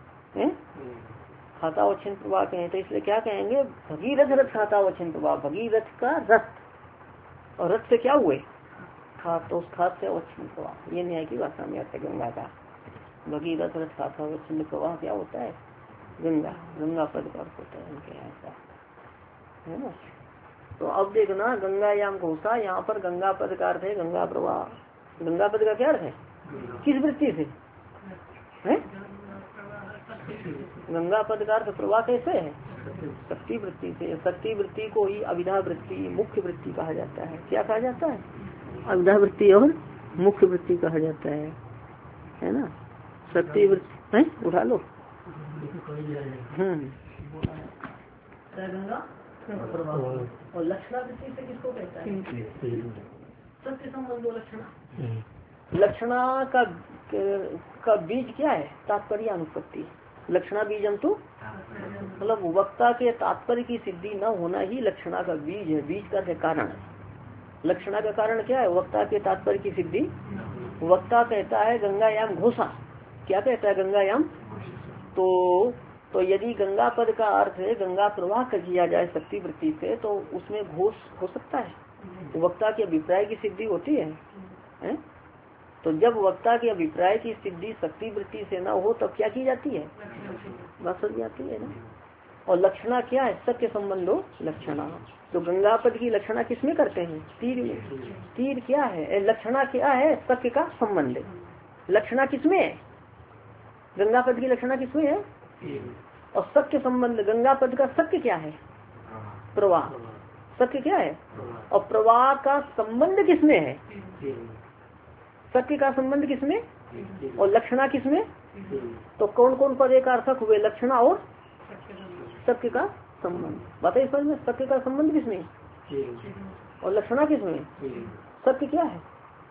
खाता अवच्छिन्न प्रवाह कहें। तो इसलिए क्या कहेंगे, भगीरथ रथ खाता अवच्छिन्न प्रवाह, भगीरथ का रथ, और रथ से क्या हुए, खात, तो उस खात से अवच्छिन्न प्रवाह, ये न्याय की भाषा में अर्थ है गंगा का। भगीरथ रथ खाता अवच्छिन्न प्रवाह क्या होता है, गंगा, गंगा पद का अर्थ होता है उनके यहाँ का, है ना। तो अब देखना गंगायाम घोषा, यहाँ पर गंगा पद का अर्थ है गंगा प्रवाह। गंगा पद का क्या अर्थ है, किस वृत्ति से है, गंगा पद का अर्थ प्रवाह कैसे है, शक्ति वृत्ति से। शक्ति वृत्ति को ही अविधा वृत्ति, मुख्य वृत्ति कहा जाता है। क्या कहा जाता है, अविधा वृत्ति और मुख्य वृत्ति कहा जाता है ना। शक्ति वृत्ति है, उठा लो, गंगा और लक्षणा वृत्ति से किसको कहता है, सत्य संबंधो लक्षणा। लक्षणा का बीज क्या है, तात्पर्य अनुपत्ति। लक्षणा बीजम तो मतलब वक्ता के तात्पर्य की सिद्धि न होना ही लक्षणा का बीज है। बीज का कारण, लक्षणा का कारण क्या है, वक्ता के तात्पर्य की सिद्धि। वक्ता कहता है गंगायाम घोषा, क्या कहता है गंगायाम, तो यदि गंगा पद का अर्थ है गंगा प्रवाह कर किया जाए शक्ति वृत्ति से, तो उसमें घोष हो सकता है, वक्ता के अभिप्राय की सिद्धि होती है? तो जब वक्ता के अभिप्राय की सिद्धि शक्ति वृत्ति से ना हो तब क्या की जाती है, बात समझ जाती है ना। और लक्षणा क्या है, सत्य संबंधो लक्षणा। तो गंगा पद की लक्षणा किसमें करते हैं, तीर में। तीर क्या है, लक्षणा क्या है, सत्य का संबंध। लक्षणा किसमें है, गंगा पद की लक्षणा किसमें है, और सत्य संबंध। गंगा पद का सत्य क्या है, प्रवाह। सत्य क्या है? और प्रवाह का संबंध किसमें है? सत्य का संबंध किसमें और लक्षणा किसमें? तो कौन कौन पद एक अर्थक हुए? लक्षणा और सत्य का संबंध। बताइए समझ में, सत्य का संबंध किसमें और लक्षणा किसमें? सत्य क्या है?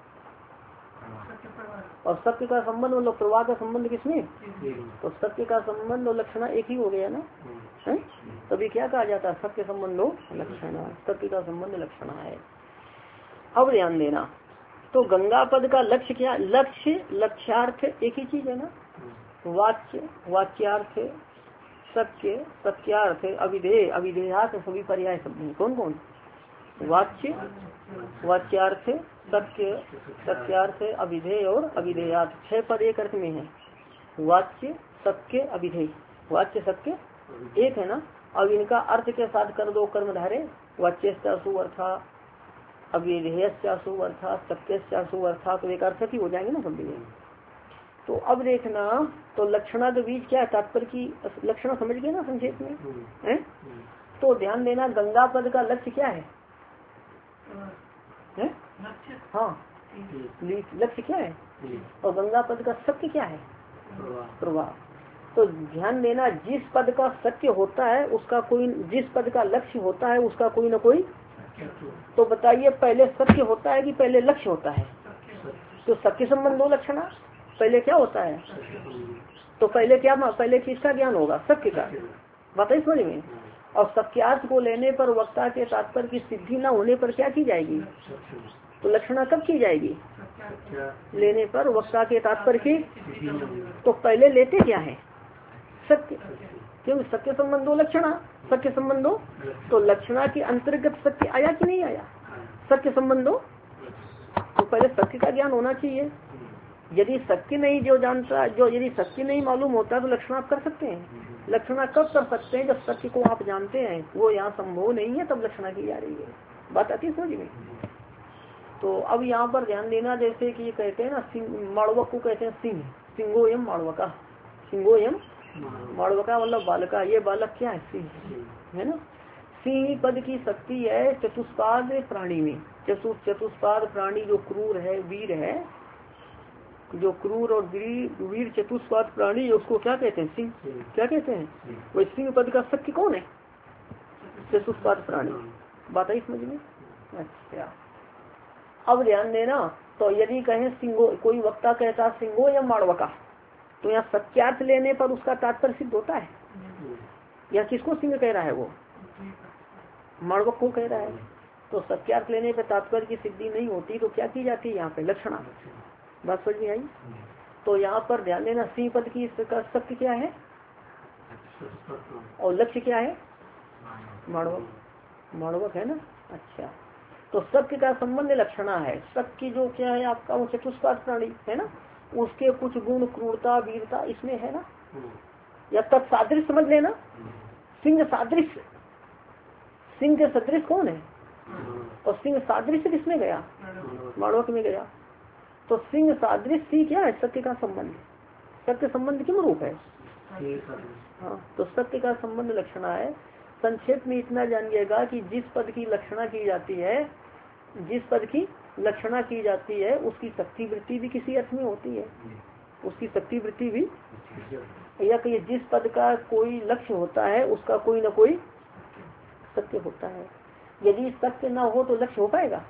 और सत्य का संबंध मतलब प्रवाह का संबंध किसमें? तो सत्य का संबंध और लक्षणा एक ही हो गया ना, है? तभी क्या कहा जाता है? सत्य संबंधो लक्षणा। सत्य का संबंध लक्षणा है। अब ध्यान देना, तो गंगा पद का लक्ष्य क्या? लक्ष्य लक्ष्यार्थ एक ही चीज है ना। वाच्य वाच्यार्थ, सत्य सत्यार्थ, अविधेय अविधेयार्थ, सभी पर्याय शब्द हैं। कौन कौन? वाच्य वाच्यार्थ, सत्य सत्यार्थ, अविधेय और अविधेयार्थ। 6 पद एक अर्थ में है। वाच्य सत्य अविधेय। वाच्य सत्य एक है ना। अब इनका अर्थ के साथ कर दो कर्मधारे। वाच्यश्चासु अर्थात, अविधेयश्चासु अर्थात, सत्यश्चासु अर्थात, तो एक अर्थ ही हो जाएंगे ना सब। तो अब देखना, तो लक्षणा के बीच क्या है? तात्पर्य की लक्षणा समझ गए ना संक्षेप में, है? तो ध्यान देना, गंगा पद का लक्ष्य क्या है? हाँ, लक्ष्य क्या है? और गंगा पद का सत्य क्या है? प्रवाह। तो ध्यान देना, जिस पद का सत्य होता है उसका कोई, जिस पद का लक्ष्य होता है उसका कोई न कोई। तो बताइए, पहले सत्य होता है कि पहले लक्ष्य होता है? तो सत्य संबंधो लक्षणा। पहले क्या होता है? तो पहले क्या? पहले किसका ज्ञान होगा? सत्य का। बताइए समझ में। और सत्यार्थ को लेने पर वक्ता के तात्पर्य की सिद्धि न होने पर क्या की जाएगी? तो लक्षणा कब की जाएगी? लेने पर वक्ता के तात्पर्य की। तो पहले लेते क्या है? सत्य। क्योंकि सत्य संबंधो लक्षणा, सत्य संबंधो। तो लक्षणा के अंतर्गत सत्य आया कि नहीं आया? सत्य संबंधो। तो पहले सत्य का ज्ञान होना चाहिए। यदि सत्य नहीं जो जानता, जो यदि सत्य नहीं मालूम होता तो लक्षणा आप कर सकते हैं? लक्षणा कब कर सकते हैं? जब सत्य को आप जानते हैं, वो यहाँ संभव नहीं है, तब लक्षणा की जा रही है। बात आती समझ में। तो अब यहाँ पर ध्यान देना, जैसे कि ये कहते हैं ना, माड़वक को कहते हैं सिंह, सिंगो एम माड़वका, सिंगो एम माड़वका मतलब बालका। ये बालक क्या है? सिंह है ना। सिंह पद की शक्ति है चतुष्पाद प्राणी में। चतुष्पाद प्राणी जो क्रूर है, वीर है, जो क्रूर और वीर चतुष्पाद प्राणी, उसको क्या कहते हैं? सिंह। क्या कहते हैं? वही सिंह पद का शक्ति कौन है? चतुष्पाद प्राणी। बात आई समझ में। अच्छा, अब ध्यान देना, तो यदि कहें सिंगो, कोई वक्ता कहता सिंगो या माड़वका, तो यहाँ सत्यार्थ लेने पर उसका तात्पर्य सिद्ध होता है? या किसको सिंह कह रहा है? वो माड़वक को कह रहा है। तो सत्यार्थ लेने पर तात्पर्य की सिद्धि नहीं होती, तो क्या की जाती है यहाँ पे? लक्षणा। बात समझ में आई? तो यहाँ पर ध्यान देना, सिंह पद की सत्य क्या है और लक्ष्य क्या है? माड़वक। माड़वक है ना। अच्छा, तो सत्य का संबंध लक्षणा है। सत्य जो क्या है आपका? वो चतुष्पाद प्राणी है ना, उसके कुछ गुण क्रूरता वीरता इसमें है ना। या तत्सादृश समझ लेना। सिंह सादृश, सिंह के सदृश कौन है? और सिंह सादृश किसमें गया? माड़वक में गया। तो सिंह सादृश सी क्या है? सत्य का संबंध। सत्य संबंध किम रूप है? हाँ, तो सत्य का संबंध लक्षणा है। संक्षेप में इतना जानिएगा कि जिस पद की लक्षणा की जाती है, जिस पद की लक्षणा की जाती है उसकी शक्ति वृत्ति भी किसी अर्थ में होती है। उसकी शक्ति वृत्ति भी, या कि जिस पद का कोई लक्ष्य होता है उसका कोई न कोई सत्य होता है। यदि सत्य ना हो तो लक्ष्य हो पाएगा?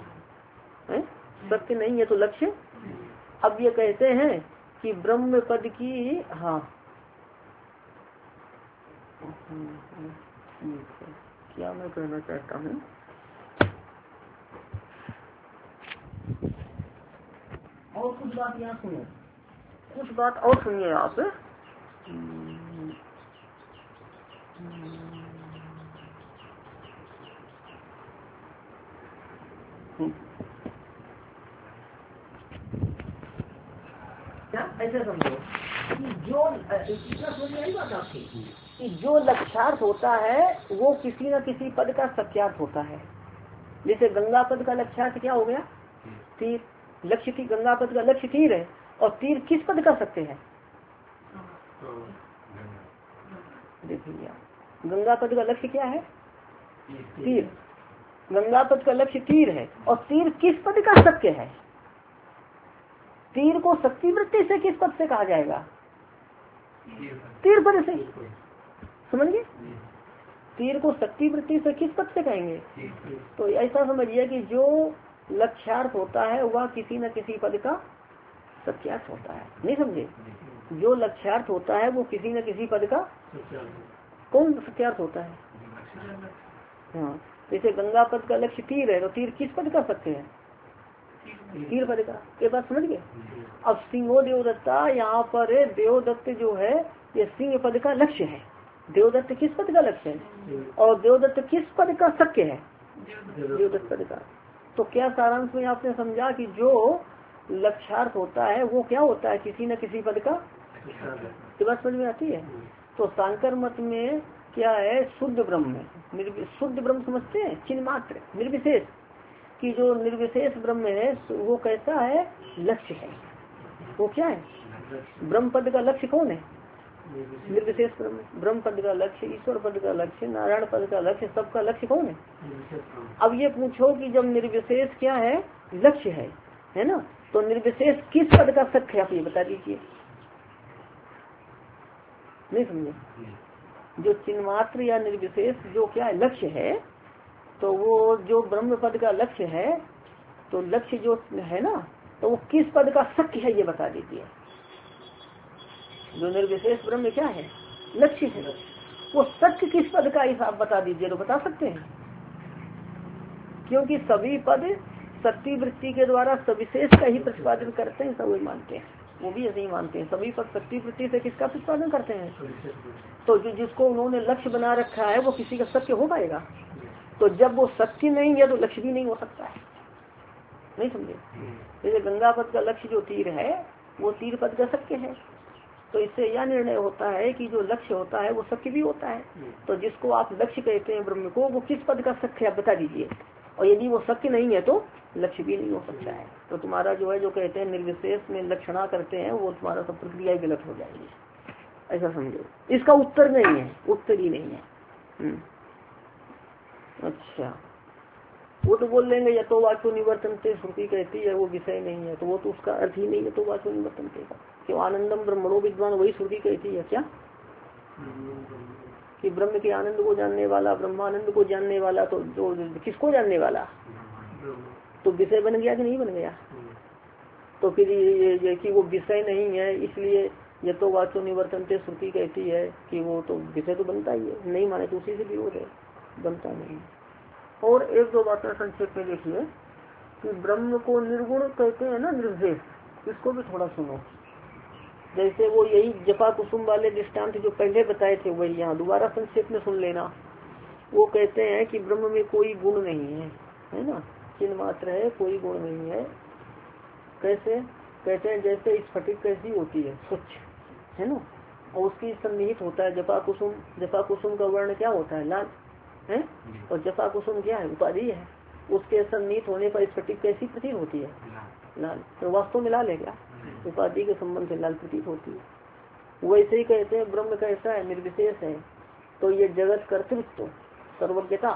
सत्य नहीं है तो लक्ष्य। अब ये कहते हैं कि ब्रह्म पद की, हाँ क्या मैं कहना चाहता हूँ, और कुछ बात यहाँ सुनो, कुछ बात और सुनिए आप। ऐसे समझो कि जो इतना समझ में आई बात आपकी, कि जो लक्ष्यार्थ होता है वो किसी न किसी पद का सत्यार्थ होता है। जैसे गंगा पद का लक्ष्यार्थ क्या हो गया? तीर। लक्ष्य थी, गंगा पद का लक्ष्य तीर है, और तीर किस पद का सत्य है? देखिए, गंगा पद का लक्ष्य क्या है? तीर, गंगा पद का लक्ष्य तीर है। और तीर किस पद का शक्य है? तीर को शक्ति वृत्ति से किस पद से कहा जाएगा? तीर पद से, समझ गए? तीर को शक्ति वृत्ति से किस पद से कहेंगे? तो ऐसा समझिए कि जो लक्ष्यार्थ होता है वह किसी न किसी पद का सत्यार्थ होता है। नहीं समझे? जो लक्ष्यार्थ होता है वो किसी न किसी पद का कौन सत्यार्थ होता है? हाँ, जैसे गंगा पद का लक्ष्य तीर है तो तीर किस पद का सत्य है? तीर पद का। ये बात समझ गए? अब सिंहो देवदत्ता, यहाँ पर देवदत्त जो है ये सिंह पद का लक्ष्य है। देवदत्त किस पद का लक्ष्य है? और देवदत्त किस पद का शक्य है? देवदत्त पद का। तो क्या सारांश में आपने समझा कि जो लक्ष्यार्थ होता है वो क्या होता है? किसी न किसी पद का। ये बात समझ में आती है? तो सांकर मत में क्या है? शुद्ध ब्रह्म है, शुद्ध ब्रह्म समझते हैं, चिन्ह मात्र निर्विशेष, कि जो निर्विशेष ब्रह्म है वो कैसा है? लक्ष्य है। वो क्या है? ब्रह्म पद का लक्ष्य कौन है? निर्विशेष ब्रह्म। ब्रह्म पद का लक्ष्य, ईश्वर पद का लक्ष्य, नारायण पद का लक्ष्य, सबका लक्ष्य कौन है? अब ये पूछो कि जब निर्विशेष क्या है? लक्ष्य है ना? तो निर्विशेष किस पद का सत्य है? आप ये बता दीजिए। नहीं समझे? जो चिन्मात्र या निर्विशेष जो क्या है? लक्ष्य है, तो वो जो ब्रह्म पद का लक्ष्य है, तो लक्ष्य जो है ना, तो वो किस पद का सत्य है ये बता दीजिए। जो निर्विशेष ब्रह्म क्या है? लक्ष्य है। वो सत्य किस पद का हिसाब बता दीजिए तो बता सकते हैं, क्योंकि सभी पद शक्ति वृत्ति के द्वारा सविशेष का ही प्रतिपादन करते हैं। सब वही मानते हैं, वो भी ऐसे ही मानते हैं। सभी पद शक्ति वृत्ति से किसका प्रतिपादन करते हैं? तो जो जिसको उन्होंने लक्ष्य बना रखा है वो किसी का सत्य हो पाएगा? तो जब वो सत्य नहीं है तो लक्ष्य भी नहीं हो सकता है। नहीं समझे? जैसे गंगा पद का लक्ष्य जो तीर है वो तीर पद का सत्य है। तो इससे यह निर्णय होता है कि जो लक्ष्य होता है वो सत्य भी होता है। तो जिसको आप लक्ष्य कहते हैं ब्रह्म को, वो किस पद का सत्य है आप बता दीजिए। और यदि वो सत्य नहीं है तो लक्ष्य भी नहीं हो सकता है। तो तुम्हारा जो है जो कहते हैं निर्विशेष में लक्षणा करते हैं वो तुम्हारा सब प्रक्रिया गलत हो जाएगी, ऐसा समझो। इसका उत्तर नहीं है, उत्तर ही नहीं है। अच्छा, वो तो बोल लेंगे या तो वाचो निवर्तन से श्रुति कहती है वो विषय नहीं है, तो वो तो उसका अर्थ ही नहीं है तो वाचो निवर्तन का। क्यों आनंदम ब्रह्मणो विद्वान वही श्रुति कहती है क्या? कि ब्रह्म के आनंद को जानने वाला, ब्रह्मानंद को जानने वाला, तो जो किसको जानने वाला? तो विषय बन गया कि नहीं बन गया? तो फिर ये कि वो विषय नहीं है इसलिए ये तो वाचो निवर्तन से श्रुति कहती है कि वो तो विषय तो बनता ही है। नहीं माने तो उसी से विरोध है, बनता नहीं। और एक दो बातें संक्षेप में देखिए कि ब्रह्म को निर्गुण कहते हैं ना, निर्विशेष, इसको भी थोड़ा सुनो। जैसे वो यही जपा कुसुम वाले दृष्टांत जो पहले बताए थे वही यहाँ दोबारा संक्षेप में सुन लेना। वो कहते हैं कि ब्रह्म में कोई गुण नहीं है ना, चिन्ह मात्र है, कोई गुण नहीं है। कैसे? कहते हैं जैसे स्फटिक कैसी होती है, स्वच्छ है ना, और उसकी सन्निहित होता है जपा कुसुम। जपा कुसुम का वर्ण क्या होता है? लाल है। और जपा कुसुम क्या है? उपाधि है। उसके सन्निहित होने पर स्फटिक कैसी प्रतीत होती है? लाल। तो वास्तव में लाल है क्या? उपाधि के संबंध से लाल प्रतीत होती है। वैसे ही कहते हैं ब्रह्म कैसा है? निर्विशेष है। तो ये जगत कर्तृत्व, सर्वज्ञता,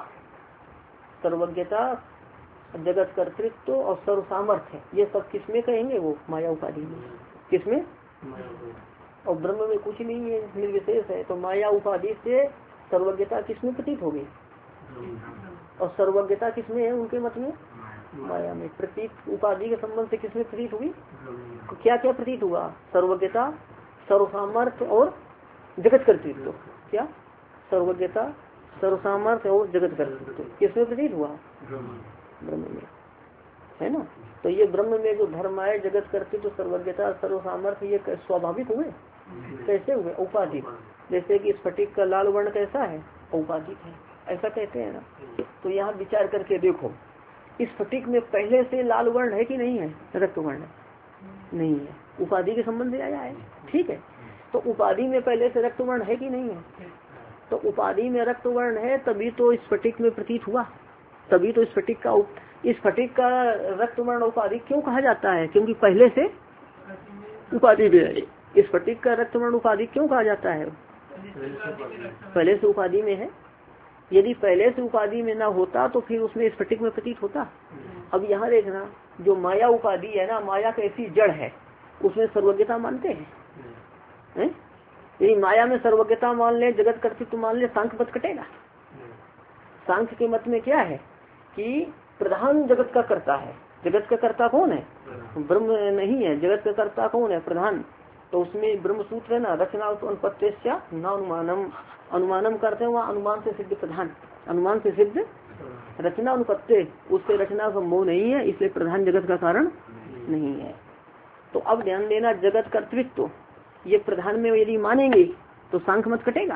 जगत कर्तृत्व और सर्व सामर्थ्य, ये सब किसमें कहेंगे? वो माया उपाधि में। किसमें? और ब्रह्म में कुछ नहीं है, निर्विशेष है। तो माया उपाधि से सर्वज्ञता किसमें प्रतीत होगी? और सर्वज्ञता किसमें है उनके मत में? माया में। प्रतीत उपाधि के संबंध से किसमें प्रतीत हुई? तो क्या क्या प्रतीत हुआ? सर्वज्ञता, सर्वसामर्थ्य और जगत कर्तृत्व। क्या? सर्वज्ञता, सर्वसामर्थ्य और जगत कर्तृत्व किसमें प्रतीत हुआ? ब्रह्म में, है ना। तो ये ब्रह्म में जो धर्म है, जगत कर्तृत्व, सर्वज्ञता, सर्वसामर्थ्य, ये स्वाभाविक हुए। कैसे हुए? औपाधिक। जैसे कि स्फटिक का लाल वर्ण कैसा है? औपाधिक है, ऐसा कहते हैं ना। तो यहाँ विचार करके देखो, इस स्फटिक में पहले से लाल वर्ण है कि नहीं है? रक्त वर्ण नहीं है, उपाधि के संबंध से आया है। ठीक है, तो उपाधि में पहले से रक्त वर्ण है कि नहीं है? तो उपाधि में रक्त वर्ण है तभी तो स्फटिक में प्रतीत हुआ, तभी तो स्फटिक का रक्त वर्ण उपाधि क्यों कहा जाता है? क्योंकि पहले से उपाधि में है। स्फटिक का रक्त वर्ण उपाधि क्यों कहा जाता है? पहले से उपाधि में है, यदि पहले से उपाधि में ना होता तो फिर उसमें स्फटिक में प्रतीत होता। अब यहाँ देखना, जो माया उपाधि है ना, माया कैसी जड़ है, उसमें सर्वज्ञता मानते हैं? यदि माया में सर्वज्ञता मान ले, जगत कर्तृत्व मान ले, सांख्य मत कटेगा। सांख्य के मत में क्या है कि प्रधान जगत का कर्ता है। जगत का कर्ता कौन है? ब्रह्म नहीं है। जगत का कर्ता कौन है? प्रधान। तो उसमें ब्रह्म सूत्र है ना, रचना अनुपत्य न अनुमानम। अनुमानम करते हैं वहाँ अनुमान से सिद्ध प्रधान, अनुमान से सिद्ध रचना अनुपत्य, उससे रचना संभव नहीं है, इसलिए प्रधान जगत का कारण नहीं है। तो अब ध्यान देना, जगत कर्तृत्व ये प्रधान में यदि मानेंगे तो सांख्य मत कटेगा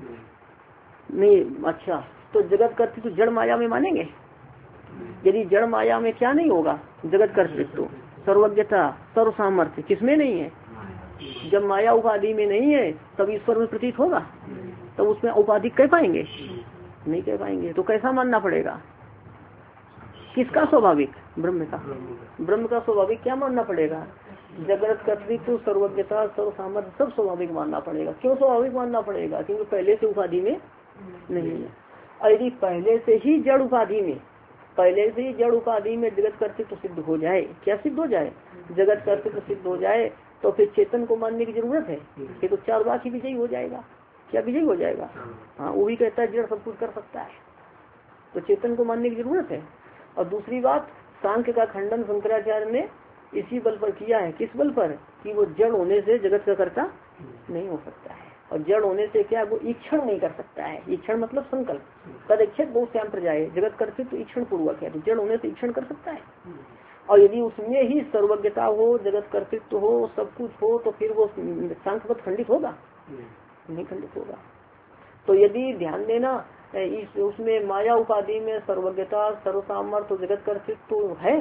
नहीं। अच्छा, तो जगत कर्तृत्व जड़ माया में मानेंगे? यदि जड़ माया में क्या नहीं होगा? जगत कर्तृत्व, सर्वज्ञता, सर्व सामर्थ्य किसमें नहीं है? जब माया उपाधि में नहीं है तब ईश्वर में प्रतीत होगा, तब उसमें उपाधि कह पाएंगे? नहीं कह पाएंगे। तो कैसा मानना पड़ेगा? किसका स्वाभाविक? ब्रह्म का। ब्रह्म का स्वाभाविक क्या मानना पड़ेगा? जगत कर्तृत्व, सर्वज्ञता, सर्व सामर्थ्य सब स्वाभाविक मानना पड़ेगा। क्यों स्वाभाविक मानना पड़ेगा? क्योंकि पहले से उपाधि में नहीं है। और यदि पहले से ही जड़ उपाधि में, पहले से ही जड़ उपाधि में जगत कर्तृत्व सिद्ध हो जाए, क्या सिद्ध हो जाए? जगत कर्तृत्व सिद्ध हो जाए, तो फिर चेतन को मानने की जरूरत है? फिर तो चार बाकी विजयी हो जाएगा। क्या विजयी हो जाएगा? हाँ, वो भी कहता है जड़ सब कुछ कर सकता है, तो चेतन को मानने की जरूरत है। और दूसरी बात, सांख्य का खंडन शंकराचार्य ने इसी बल पर किया है। किस बल पर? कि वो जड़ होने से जगत का कर्ता नहीं हो सकता है, और जड़ होने से क्या, वो ईक्षण नहीं कर सकता है। ईक्षण मतलब संकल्प, तदेक्षक बहुत श्याम प्रजाए, जगत कर्तृत्व ईक्षण पूर्वक है, तो जड़ होने से ईक्षण कर सकता है। और यदि उसमें ही सर्वज्ञता हो, जगत कर्तृत्व हो, सब कुछ हो, तो फिर वो सांख्य मत खंडित होगा? नहीं खंडित होगा। तो यदि ध्यान देना, इस उसमें माया उपाधि में सर्वज्ञता, सर्व सामर्थ्य, जगत कर्तृत्व है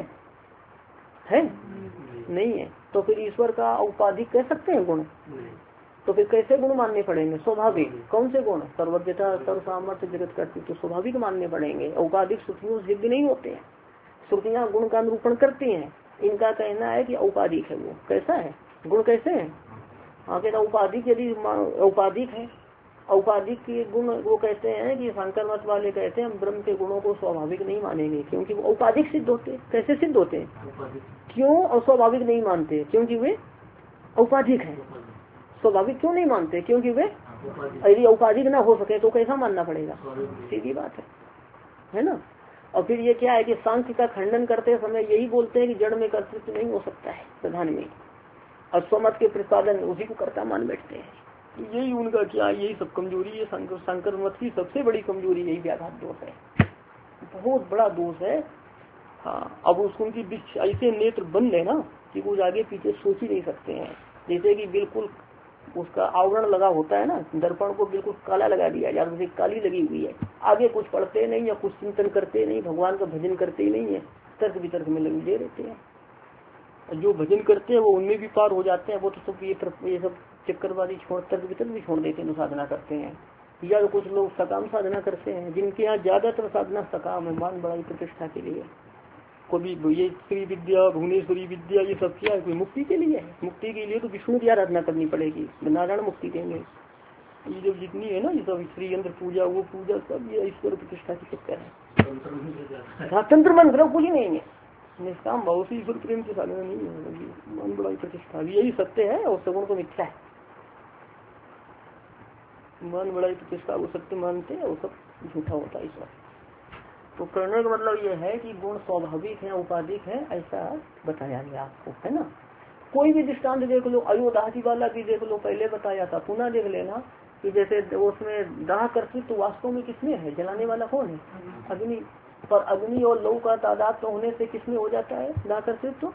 नहीं है, तो फिर ईश्वर का औपाधिक कह सकते हैं गुण? तो फिर कैसे गुण मानने पड़ेंगे? स्वाभाविक। कौन से गुण? सर्वज्ञता, सर्व सामर्थ्य, जगत कर्तृत्व स्वाभाविक मानने पड़ेंगे। औपाधिक श्रुतियों से सिद्ध नहीं होते हैं। श्रुतियाँ गुण का निरूपण करती हैं, इनका कहना है कि औपाधिक है। वो कैसा है? गुण कैसे है? हाँ, कहता औपाधिक, यदि औपाधिक है, औपाधिक के गुण वो कहते हैं कि शंकर मत वाले कहते हैं हम ब्रह्म के गुणों को स्वाभाविक नहीं मानेंगे, क्योंकि वो औपाधिक सिद्ध होते। कैसे सिद्ध होते हैं? क्यों? और स्वाभाविक नहीं मानते क्योंकि वे औपाधिक है। स्वाभाविक क्यों नहीं मानते? क्योंकि वे, यदि औपाधिक ना हो सके तो कैसा मानना पड़ेगा? सीधी बात है ना। और फिर ये क्या है कि सांख्य का खंडन करते समय यही बोलते हैं कि जड़ में कर्तृत्व नहीं हो सकता है प्रधान में, और स्वमत के प्रतिपादन उसी को कर्ता मान बैठते हैं। यही उनका क्या, यही सब कमजोरी है। शंकर मत की सबसे बड़ी कमजोरी यही व्याघात दोष है, बहुत बड़ा दोष है। हाँ, अब उसको उनकी ऐसे नेत्र बंद है ना कि कुछ आगे पीछे सोच ही नहीं सकते हैं। जैसे कि बिल्कुल उसका आवरण लगा होता है ना, दर्पण को बिल्कुल काला लगा दिया या जैसे काली लगी हुई है, आगे कुछ पढ़ते नहीं या कुछ चिंतन करते नहीं, भगवान का भजन करते ही नहीं है, तर्क वितर्क में लगे रहते हैं। जो भजन करते हैं वो उनमें भी पार हो जाते हैं। वो तो सब ये सब चक्करवादी छोड़, तर्क वितर्क भी छोड़ देते हैं, तो साधना करते हैं। या तो कुछ लोग सकाम साधना करते हैं, जिनके यहाँ ज्यादातर साधना सकाम है, मान बड़ाई प्रतिष्ठा के लिए। कोई ये श्री विद्या, भुवनेश्वरी विद्या, ये सब क्या है? कोई मुक्ति के लिए है। मुक्ति के लिए तो विष्णु की आराधना करनी पड़ेगी, नारायण मुक्ति देंगे। ये जो जितनी है ना, ये सब श्री यंत्र पूजा, वो पूजा, सब ये ईश्वर प्रतिष्ठा के चक्कर है। तंत्र मंत्र कुछ ही नहीं है, निष्काम भाव से ईश्वर प्रेम की साधना नहीं है। मन बड़ाई प्रतिष्ठा भी यही सत्य है, और सगुण को मिथ्या है। मन बड़ाई प्रतिष्ठा वो सत्य मानते हैं, वो सब झूठा होता है ईश्वर। तो कहने का मतलब ये है कि गुण स्वाभाविक है, औपाधिक है, ऐसा बताया गया आपको, है ना। कोई भी दृष्टांत देख लो, अयोदाही वाला भी देख लो, पहले बताया था, पुनः देख लेना कि जैसे उसमें दाह कर्तृत्व वास्तव में किसमें है? जलाने वाला कौन है? अग्नि। पर अग्नि और लौ का तादात्म्य होने से किसमें हो जाता है दाह कर्तृत्व?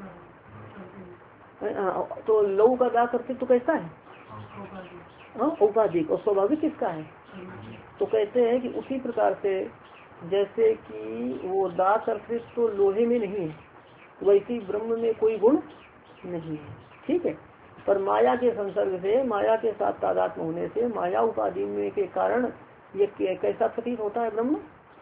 तो लौ का दाह कर्तृत्व कैसा है? औपाधिक। और स्वाभाविक किसका है? तो कहते हैं कि उसी प्रकार से जैसे कि वो दाह कर्तृत्व तो लोहे में नहीं है, वैसे ब्रह्म में कोई गुण नहीं है, ठीक है। पर माया के संसर्ग से, माया के साथ तादात्म्य होने से, माया उपाधि में के कारण ये कैसा प्रतीत होता है? ब्रह्म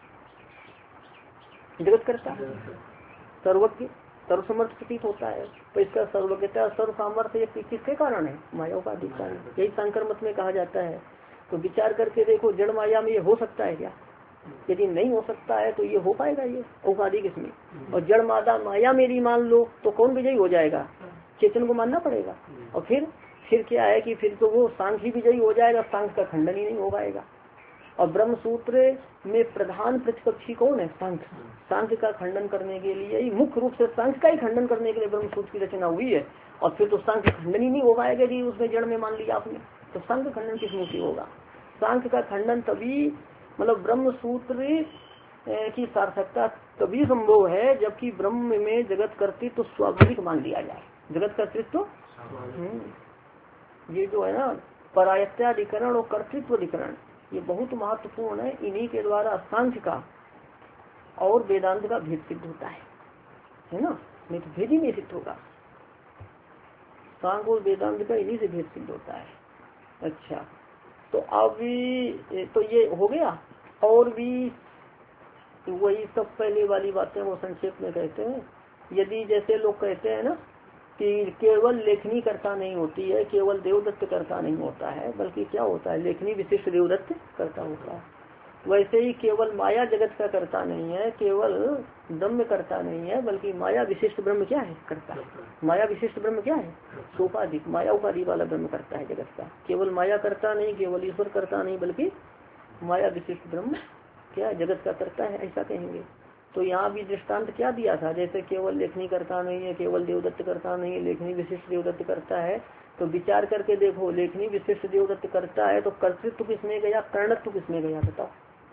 जगत करता, सर्वज्ञ, सर्वसमर्थ प्रतीत होता है। तो इसका सर्वज्ञता, सर्व सामर्थ्य ये किसके कारण है? माया उपाधि कारण। यही शंकर मत में कहा जाता है। तो विचार करके देखो, जड़ माया में ये हो सकता है क्या? यदि नहीं हो सकता है तो ये हो पाएगा ये औपाधिक इसमें। और जड़ मादा माया मेरी मान लो तो कौन विजयी हो जाएगा? चेतन को मानना पड़ेगा। और फिर क्या है कि फिर तो वो सांख्य विजयी हो जाएगा, सांख्य का खंडन ही नहीं हो पाएगा। और ब्रह्म सूत्र में प्रधान प्रतिपक्षी कौन है? सांख्य। सांख्य का खंडन करने के लिए ही, मुख्य रूप से सांख्य का ही खंडन करने के लिए ब्रह्म सूत्र की रचना हुई है। और फिर तो सांख्य खंडन ही नहीं हो पाएगा यदि उसमें जड़ में मान लिया आपने, तो सांख्य खंडन किस मुख से होगा? सांख्य का खंडन तभी, मतलब ब्रह्म सूत्र की सार्थकता तभी संभव है जबकि ब्रह्म में जगत कर्तृत्व तो स्वाभाविक मान लिया जाए। जगत कर्तृत्व तो ये जो है ना परायत्याधिकरण और कर्तृत्वाधिकरण, ये बहुत महत्वपूर्ण है। इन्हीं के द्वारा सांख्य का और वेदांत का भेद सिद्ध होता है ना, नहीं तो भेद ही नहीं सिद्ध होगा। सांख्य और वेदांत का इन्हीं से भेद सिद्ध होता है। अच्छा, तो अभी तो ये हो गया। और भी वही सब पहले वाली बातें वो संक्षेप में कहते हैं। यदि जैसे लोग कहते हैं ना कि केवल लेखनी कर्ता नहीं होती है, केवल देवदत्त कर्ता नहीं होता है, बल्कि क्या होता है, लेखनी विशिष्ट देवदत्त कर्ता होता है। वैसे ही केवल माया जगत का कर्ता नहीं है, केवल ब्रह्म कर्ता नहीं है, बल्कि माया विशिष्ट ब्रह्म क्या है? कर्ता। माया विशिष्ट ब्रह्म क्या है? सोपाधिक, माया उपाधि वाला ब्रह्म करता है जगत का। केवल माया करता नहीं, केवल ईश्वर करता नहीं, बल्कि माया विशिष्ट ब्रह्म क्या जगत का करता है, ऐसा कहेंगे। तो यहाँ भी दृष्टांत क्या दिया था? जैसे केवल लेखनी करता नहीं है, केवल देवदत्त करता नहीं है, लेखनी विशिष्ट देवदत्त करता है। तो विचार करके देखो, लेखनी विशिष्ट देवदत्त करता है तो कर्तृत्व किसमें गया, कर्णत्व किसमें गया बताओ?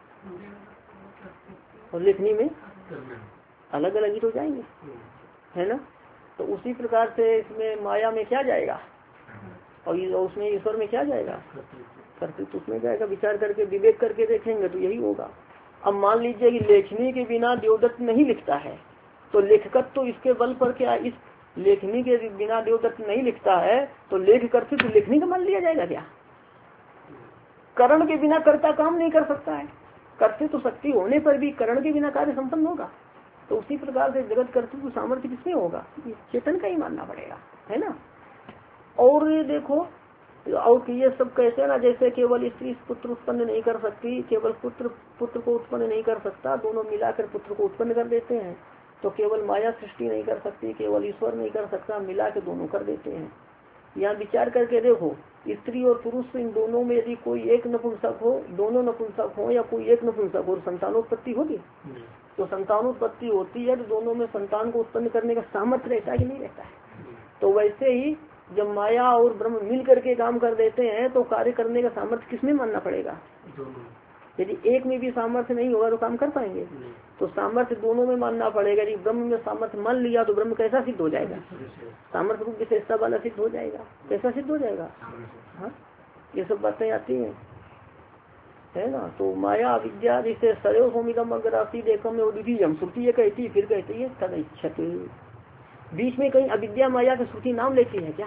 और लेखनी में अलग अलग ही तो जाएंगे, है ना। तो उसी प्रकार से इसमें माया में क्या जाएगा और उसमें ईश्वर में क्या जाएगा? कर्तृत्व उसमें जाएगा। विचार करके विवेक करके देखेंगे तो यही होगा। अब मान लीजिए कि लेखनी के बिना देवदत्त नहीं लिखता है, तो लेखकत तो इसके बल पर क्या, इस लेखनी के बिना देवदत्त नहीं लिखता है तो लेख कर्तृत्व तो लेखनी का मान लिया जाएगा क्या? करण के बिना कर्ता काम नहीं कर सकता है, कर्तृत्व शक्ति होने पर भी करण के बिना कार्य संपन्न होगा। तो उसी प्रकार से जगत कर्तृत्व सामर्थ्य किसमें होगा? चेतन का ही मानना पड़ेगा, है ना। और देखो, और ये सब कैसे ना, जैसे केवल स्त्री पुत्र उत्पन्न नहीं कर सकती, केवल पुत्र को उत्पन्न नहीं कर सकता, दोनों मिलाकर पुत्र को उत्पन्न कर देते हैं। तो केवल माया सृष्टि नहीं कर सकती, केवल ईश्वर नहीं कर सकता, मिला के दोनों कर देते हैं। यहाँ विचार करके देखो, स्त्री और पुरुष इन दोनों में यदि कोई एक नपुंसक हो, दोनों नपुंसक हो, या कोई एक नपुंसक हो, संतानोत्पत्ति होगी। तो संतानोत्पत्ति होती है तो दोनों में संतान को उत्पन्न करने का सामर्थ्य रहता है कि नहीं रहता है? तो वैसे ही जब माया और ब्रह्म मिल करके काम कर देते हैं तो कार्य करने का सामर्थ्य किसमें मानना पड़ेगा? यदि एक में भी सामर्थ्य नहीं होगा तो काम कर पाएंगे? तो सामर्थ्य दोनों में मानना पड़ेगा। यदि ब्रह्म में सामर्थ्य मान लिया तो ब्रह्म कैसा सिद्ध हो जाएगा? सामर्थ्य रूप विशेषता वाला सिद्ध हो जाएगा। कैसा सिद्ध हो जाएगा? हाँ, ये सब बातें आती हैं, है ना। तो माया विद्या जिसे सदैव होमिकम अग्रासी देखम में उद्दीयम श्रुति ये कहती है, फिर कहती है तद इच्छति। बीच में कहीं अविद्या माया की श्रुति नाम लेती है क्या?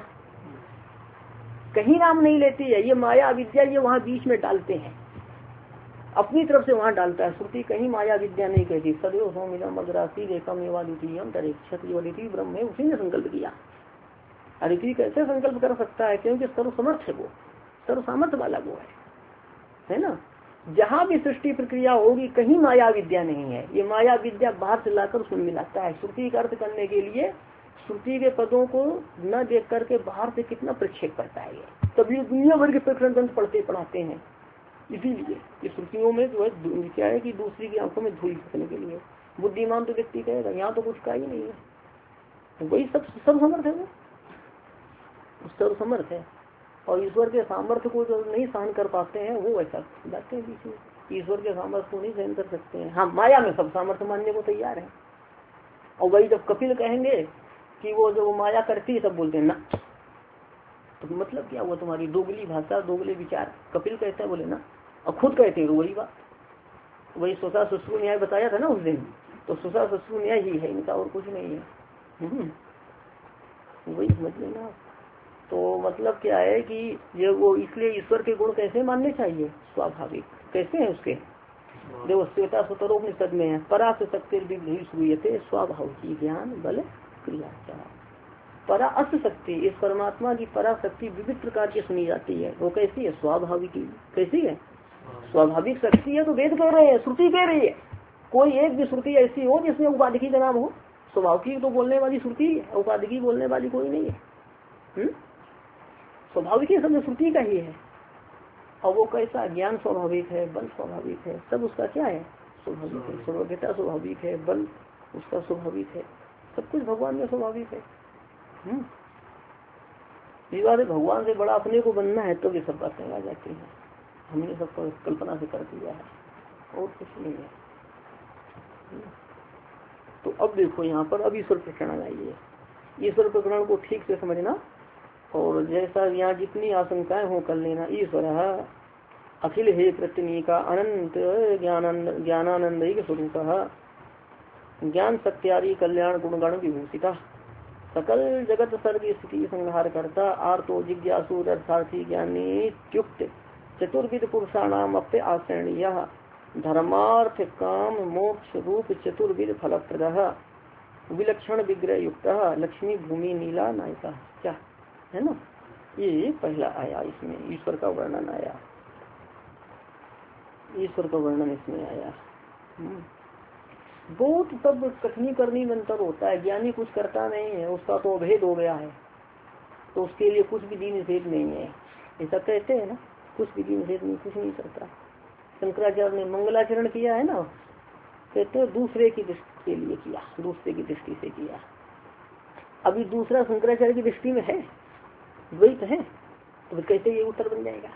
कहीं नाम नहीं लेती है। ये माया अविद्या ये वहाँ बीच में डालते हैं, अपनी तरफ से वहाँ डालता है। श्रुति कहीं माया विद्या नहीं कहती। सदैव होमिकम अग्रासी देखम एवं द्वितीयम तद इच्छति। अदिति ब्रह्म है, उसी ने संकल्प किया। अदिति कैसे संकल्प कर सकता है? क्योंकि सर्वसमर्थ है, वो सर्वसामर्थ्य वाला वो है ना। जहाँ भी सृष्टि प्रक्रिया होगी कहीं माया विद्या नहीं है। ये माया विद्या बाहर से लाकर उसमें मिलाता है। श्रुति का अर्थ करने के लिए श्रुति के पदों को न देख करके बाहर से कितना प्रक्षेप करता है ये। तभी दुनिया भर के प्रकरण ग्रंथ पढ़ाते हैं। इसीलिए ये श्रुतियों में जो है क्या है कि दूसरी की आंखों में धूल फेंकने के लिए। बुद्धिमान तो व्यक्ति कहेगा यहाँ तो कुछ का ही नहीं है, वही सब सर्वसमर्थ है, वो सर्वसमर्थ है। और ईश्वर के सामर्थ्य को जो नहीं सहन कर पाते हैं वो ऐसा जाते हैं बीच में। ईश्वर के सामर्थ्य को नहीं सहन कर सकते हैं। हाँ, माया में सब सामर्थ्य मानने को तैयार है। और वही जब कपिल कहेंगे कि वो जो माया करती है सब बोलते हैं ना, तो मतलब क्या, वो तुम्हारी दोगली भाषा दोगले विचार। कपिल कहते हैं बोले ना, और खुद कहते हैं वही बात। वही सुसा सुश्रु न्याय बताया था ना उस दिन, तो सुसा सुश्रु न्याय ही है इनका, और कुछ नहीं है। वही समझ लेना। तो मतलब क्या है कि ये वो, इसलिए ईश्वर के गुण कैसे मानने चाहिए? स्वाभाविक। कैसे है उसके? देखो श्वेता सुतरोपनिषद में है, परास शक्ति विभ्रीयते स्वाभाविक ज्ञान बल क्रिया। परा अस शक्ति, इस परमात्मा की परा शक्ति विविध प्रकार की सुनी जाती है। वो कैसी है? स्वाभाविक। कैसी है? स्वाभाविक शक्ति है तो वेद कह रहे हैं, श्रुति कह रही है। कोई एक भी श्रुति ऐसी हो जिसमें उपाधिकी का नाम हो। स्वाभाविक तो बोलने वाली श्रुति है, उपाधिकी बोलने वाली कोई नहीं है। स्वाभाविक है, सब श्रुति का ही है। और वो कैसा ज्ञान स्वाभाविक है, बल स्वाभाविक है, सब उसका क्या है स्वाभाविक है। सर्वज्ञता स्वाभाविक है, बल उसका स्वाभाविक है, सब कुछ भगवान में स्वाभाविक है। इस बात भगवान से बड़ा अपने को बनना है तो ये सब बातें आ जाती हैं। हमने सबको कल्पना से कर दिया है और कुछ नहीं है। तो अब देखो यहाँ पर अब ईश्वर प्रकरण आइए। ईश्वर प्रकरण को ठीक से समझना और जैसा यहाँ जितनी आशंकाएं हो कर लेना। ईश्वर अखिल हे प्रत्यनीका अनंत ज्ञानानंद स्वरूप ज्ञान सत्यादि कल्याण गुणगण विभूषिता सकल जगत सर्ग स्थिति संहार करता आर्तो जिज्ञासु अर्थार्थी ज्ञानी युक्त चतुर्विध पुरुषाणाम अप्य आश्रणीय धर्मार्थ काम मोक्ष रूप चतुर्विध फलप्रद विलक्षण विग्रह युक्त लक्ष्मी भूमि नीला नायिका। क्या है ना, ये पहला आया, इसमें ईश्वर का वर्णन आया, ईश्वर का वर्णन इसमें आया। बहुत तब कथनी करनी में अंतर होता है। ज्ञानी कुछ करता नहीं है, उसका तो अभेद हो गया है, तो उसके लिए कुछ विधि निषेध नहीं है, ऐसा कहते हैं ना। कुछ विधि निषेध नहीं, कुछ नहीं करता। शंकराचार्य ने मंगलाचरण किया है ना, कहते हैं दूसरे की दृष्टि के लिए किया, दूसरे की दृष्टि से किया। अभी दूसरा शंकराचार्य की दृष्टि में है, द्वैत है, तो कैसे ये उत्तर बन जाएगा।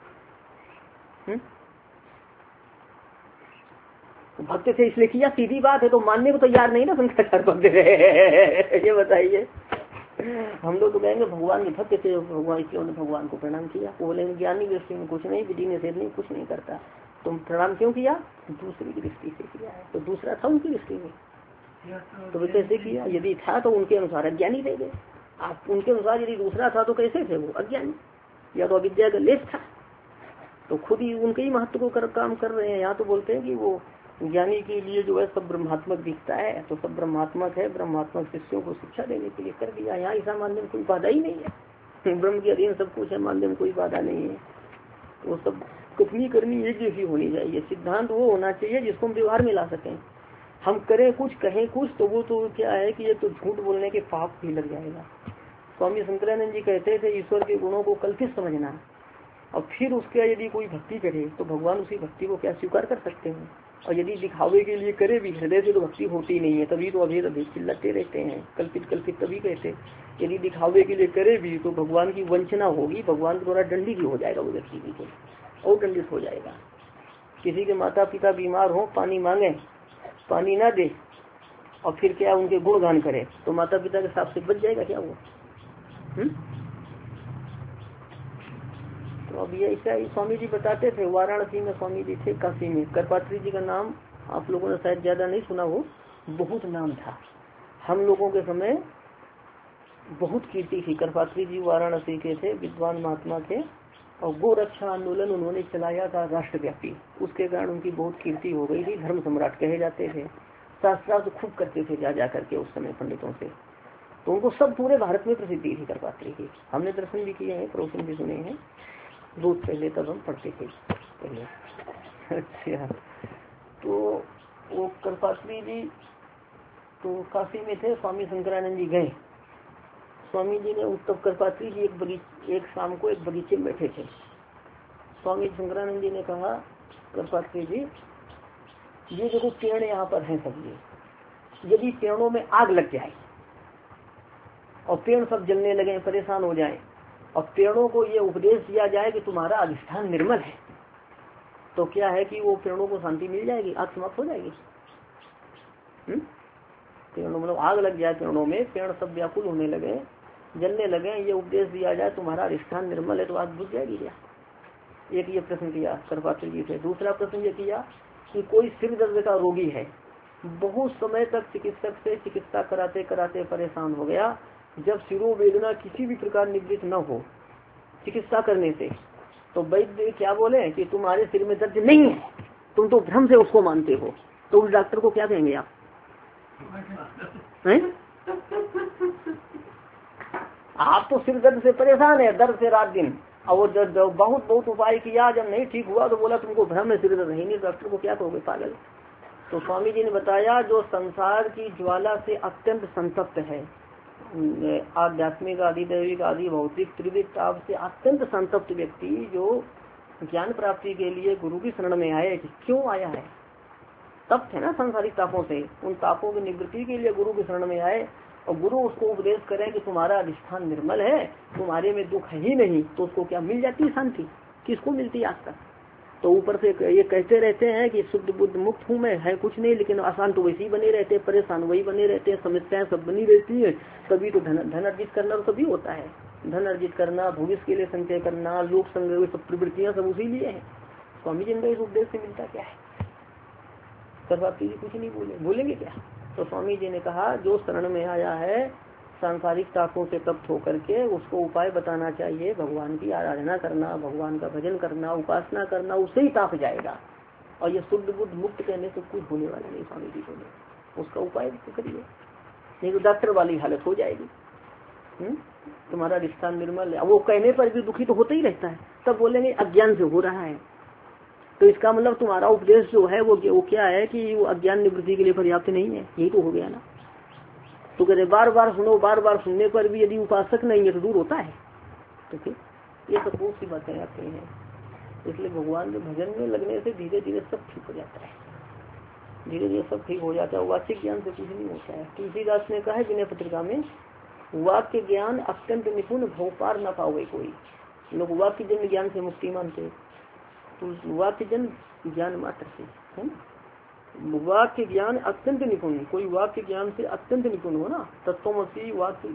भक्त थे इसलिए किया, सीधी बात है, तो मानने को तैयार नहीं ना शंकराचार्य भक्त थे। ये बताइए, हम लोग तो कहेंगे भगवान के भक्त थे, भगवान इसलिए उन्होंने भगवान को प्रणाम किया। बोलेंगे ज्ञानी दृष्टि में कुछ नहीं, विधि निषेध नहीं, कुछ नहीं करता, तुम प्रणाम क्यों किया, दूसरी की दृष्टि से किया है। तो दूसरा था उनकी दृष्टि में, तो वे कैसे किया। यदि था तो उनके अनुसार अज्ञानी थे वे। आप उनके अनुसार यदि दूसरा था तो कैसे थे वो अज्ञानी, या तो अविद्या का लेस था, तो खुद ही उनके ही महत्व को काम कर रहे हैं। यहाँ तो बोलते हैं कि वो ज्ञानी के लिए जो है सब ब्रह्मात्मक दिखता है, तो सब ब्रह्मात्मक है, ब्रह्मात्मक शिष्यों को शिक्षा देने के लिए कर दिया। यहाँ ऐसा मानने में कोई बाधा ही नहीं है, ब्रह्म के अधीन सब कुछ है, मानने में कोई बाधा नहीं है। तो सब कथनी करनी एक जैसी होनी चाहिए। सिद्धांत वो होना चाहिए जिसको हम व्यवहार में ला सकें। हम करें कुछ कहें कुछ तो वो तो क्या है कि ये तो झूठ बोलने के पाप भी लग जाएगा। स्वामी शंकरानंद जी कहते थे ईश्वर के गुणों को कल्पित समझना, और फिर उसके यदि कोई भक्ति करे तो भगवान उसी भक्ति को क्या स्वीकार कर सकते हैं। और यदि दिखावे के लिए करे भी हृदय से तो भक्ति होती नहीं है, तभी तो अभेद अभेद चिल्लाते रहते हैं, कल्पित कल्पित तभी कहते। यदि दिखावे के लिए करे भी तो भगवान की वंचना होगी, भगवान के द्वारा दंडित भी हो जाएगा वो व्यक्ति भी, और दंडित हो जाएगा। किसी के माता पिता बीमार हो, पानी मांगे, पानी ना दे, और फिर क्या उनके गुणगान करे, तो माता पिता के साथ से बच जाएगा क्या वो। तो अब ये ऐसा ही स्वामी जी बताते थे। वाराणसी में स्वामी जी थे, काशी में। करपात्री जी का नाम आप लोगों ने शायद ज्यादा नहीं सुना हो, बहुत नाम था हम लोगों के समय, बहुत कीर्ति थी। करपात्री जी वाराणसी के थे, विद्वान महात्मा थे, और गोरक्षा आंदोलन उन्होंने चलाया था राष्ट्रव्यापी, उसके कारण उनकी बहुत कीर्ति हो गई थी। धर्म सम्राट कहे जाते थे, शास्त्रार्थ खूब करते थे जा करके उस समय पंडितों से, तो उनको सब पूरे भारत में प्रसिद्धि थी करपात्री की। हमने दर्शन भी किए हैं, प्रवचन भी सुने हैं बहुत पहले, तब हम पढ़ते थे पहले। अच्छा, तो वो करपात्री जी तो काशी में थे, स्वामी शंकरानंद जी गए। स्वामी जी ने तब करपात्री जी एक शाम को एक बगीचे में बैठे थे। स्वामी शंकरानंद जी ने कहा, करपात्री जी ये देखो पेड़ यहाँ पर है सब, ये यदि पेड़ों में आग लग जाए और पेड़ सब जलने लगे, परेशान हो जाए, और पेड़ों को ये उपदेश दिया जाए कि तुम्हारा अधिष्ठान निर्मल है, तो क्या है कि वो पेड़ों को शांति मिल जाएगी, आग समाप्त हो जाएगी। पेड़ों मतलब आग लग जाए पेड़ों में, पेड़ सब व्याकुल होने लगे, जलने लगे, ये उपदेश दिया जाए तुम्हारा अधिष्ठान निर्मल है, तो आग बुझ जाएगी क्या। एक ये प्रश्न किया करपात्री जी से। दूसरा प्रश्न ये किया कि कोई सिर दर्द का रोगी है, बहुत समय तक चिकित्सक से चिकित्सा कराते कराते परेशान हो गया, जब सिरों वेदना किसी भी प्रकार निवृत्त न हो चिकित्सा करने से, तो वैद्य क्या बोले कि तुम्हारे सिर में दर्द नहीं है, तुम तो भ्रम से उसको मानते हो, तो उस डॉक्टर को क्या कहेंगे आप हैं? आप तो सिर दर्द से परेशान है, दर्द से रात दिन, और जब बहुत बहुत उपाय किया, जब नहीं ठीक हुआ तो बोला तुमको भ्रम में सिर दर्द है नहीं, डॉक्टर को क्या कहोगे, पागल। तो स्वामी जी ने बताया जो संसार की ज्वाला से अत्यंत संतप्त है, आध्यात्मिक आदि दैविक आदि भौतिक त्रिविध ताप से अत्यंत संतप्त व्यक्ति जो ज्ञान प्राप्ति के लिए गुरु की शरण में आए, क्यों आया है, तप है ना संसारिक तापों से, उन तापों की निवृत्ति के लिए गुरु की शरण में आए और गुरु उसको उपदेश करें कि तुम्हारा अधिष्ठान निर्मल है, तुम्हारे में दुख है ही नहीं, तो उसको क्या मिल जाती है शांति, किसको मिलती है आज तक। तो ऊपर से ये कहते रहते हैं कि शुद्ध बुद्ध मुक्त हूँ मैं, है कुछ नहीं, लेकिन अशांत वैसे ही बने रहते हैं, परेशान वही बने रहते हैं, समस्याएं सब बनी रहती है। तभी तो धन अर्जित करना तो तभी होता है, धन अर्जित करना, भविष्य के लिए संचय करना, लोक संग्रह, सब प्रवृत्तियां सब उसी लिए है। स्वामी जी ने इस उपदेश से मिलता क्या है, सरस्वती जी कुछ नहीं बोलेंगे क्या। तो स्वामी जी ने कहा जो शरण में आया है सांसारिक तापों से तप्त होकर के, उसको उपाय बताना चाहिए, भगवान की आराधना करना, भगवान का भजन करना, उपासना करना, उससे ही ताप जाएगा। और ये शुद्ध बुद्ध मुक्त कहने से कुछ होने वाला नहीं, स्वामी जी बोले उसका उपाय करिए, नहीं तो डॉक्टर वाली हालत हो जाएगी। तुम्हारा रिश्ता निर्मल है, वो कहने पर भी दुखी तो होता ही रहता है, तब बोलेंगे अज्ञान से हो रहा है। तो इसका मतलब तुम्हारा उपदेश जो है वो क्या है कि वो अज्ञान निवृत्ति के लिए पर्याप्त नहीं है, यही तो हो गया ना। तो कहते बार बार सुनो, बार बार सुनने पर भी यदि उपासक नहीं है तो दूर होता है, तो फिर ये सब बहुत सी बातें आती हैं। इसलिए भगवान के भजन में लगने से धीरे धीरे सब ठीक हो जाता है, धीरे धीरे सब ठीक हो जाता है। वाचिक ज्ञान से कुछ नहीं होता है। तुलसीदास ने कहा है विनय पत्रिका में, वाक्य ज्ञान अत्यंत निपुण भव पार न पावे कोई। लोग वाक्य जन्य ज्ञान से मुक्ति मानते, तो वाक्य जन्य ज्ञान मात्र से है ना। वाक्य ज्ञान अत्यंत निपुण, कोई वाक्य ज्ञान से अत्यंत निपुण हो ना, तत्वमसी वाक्य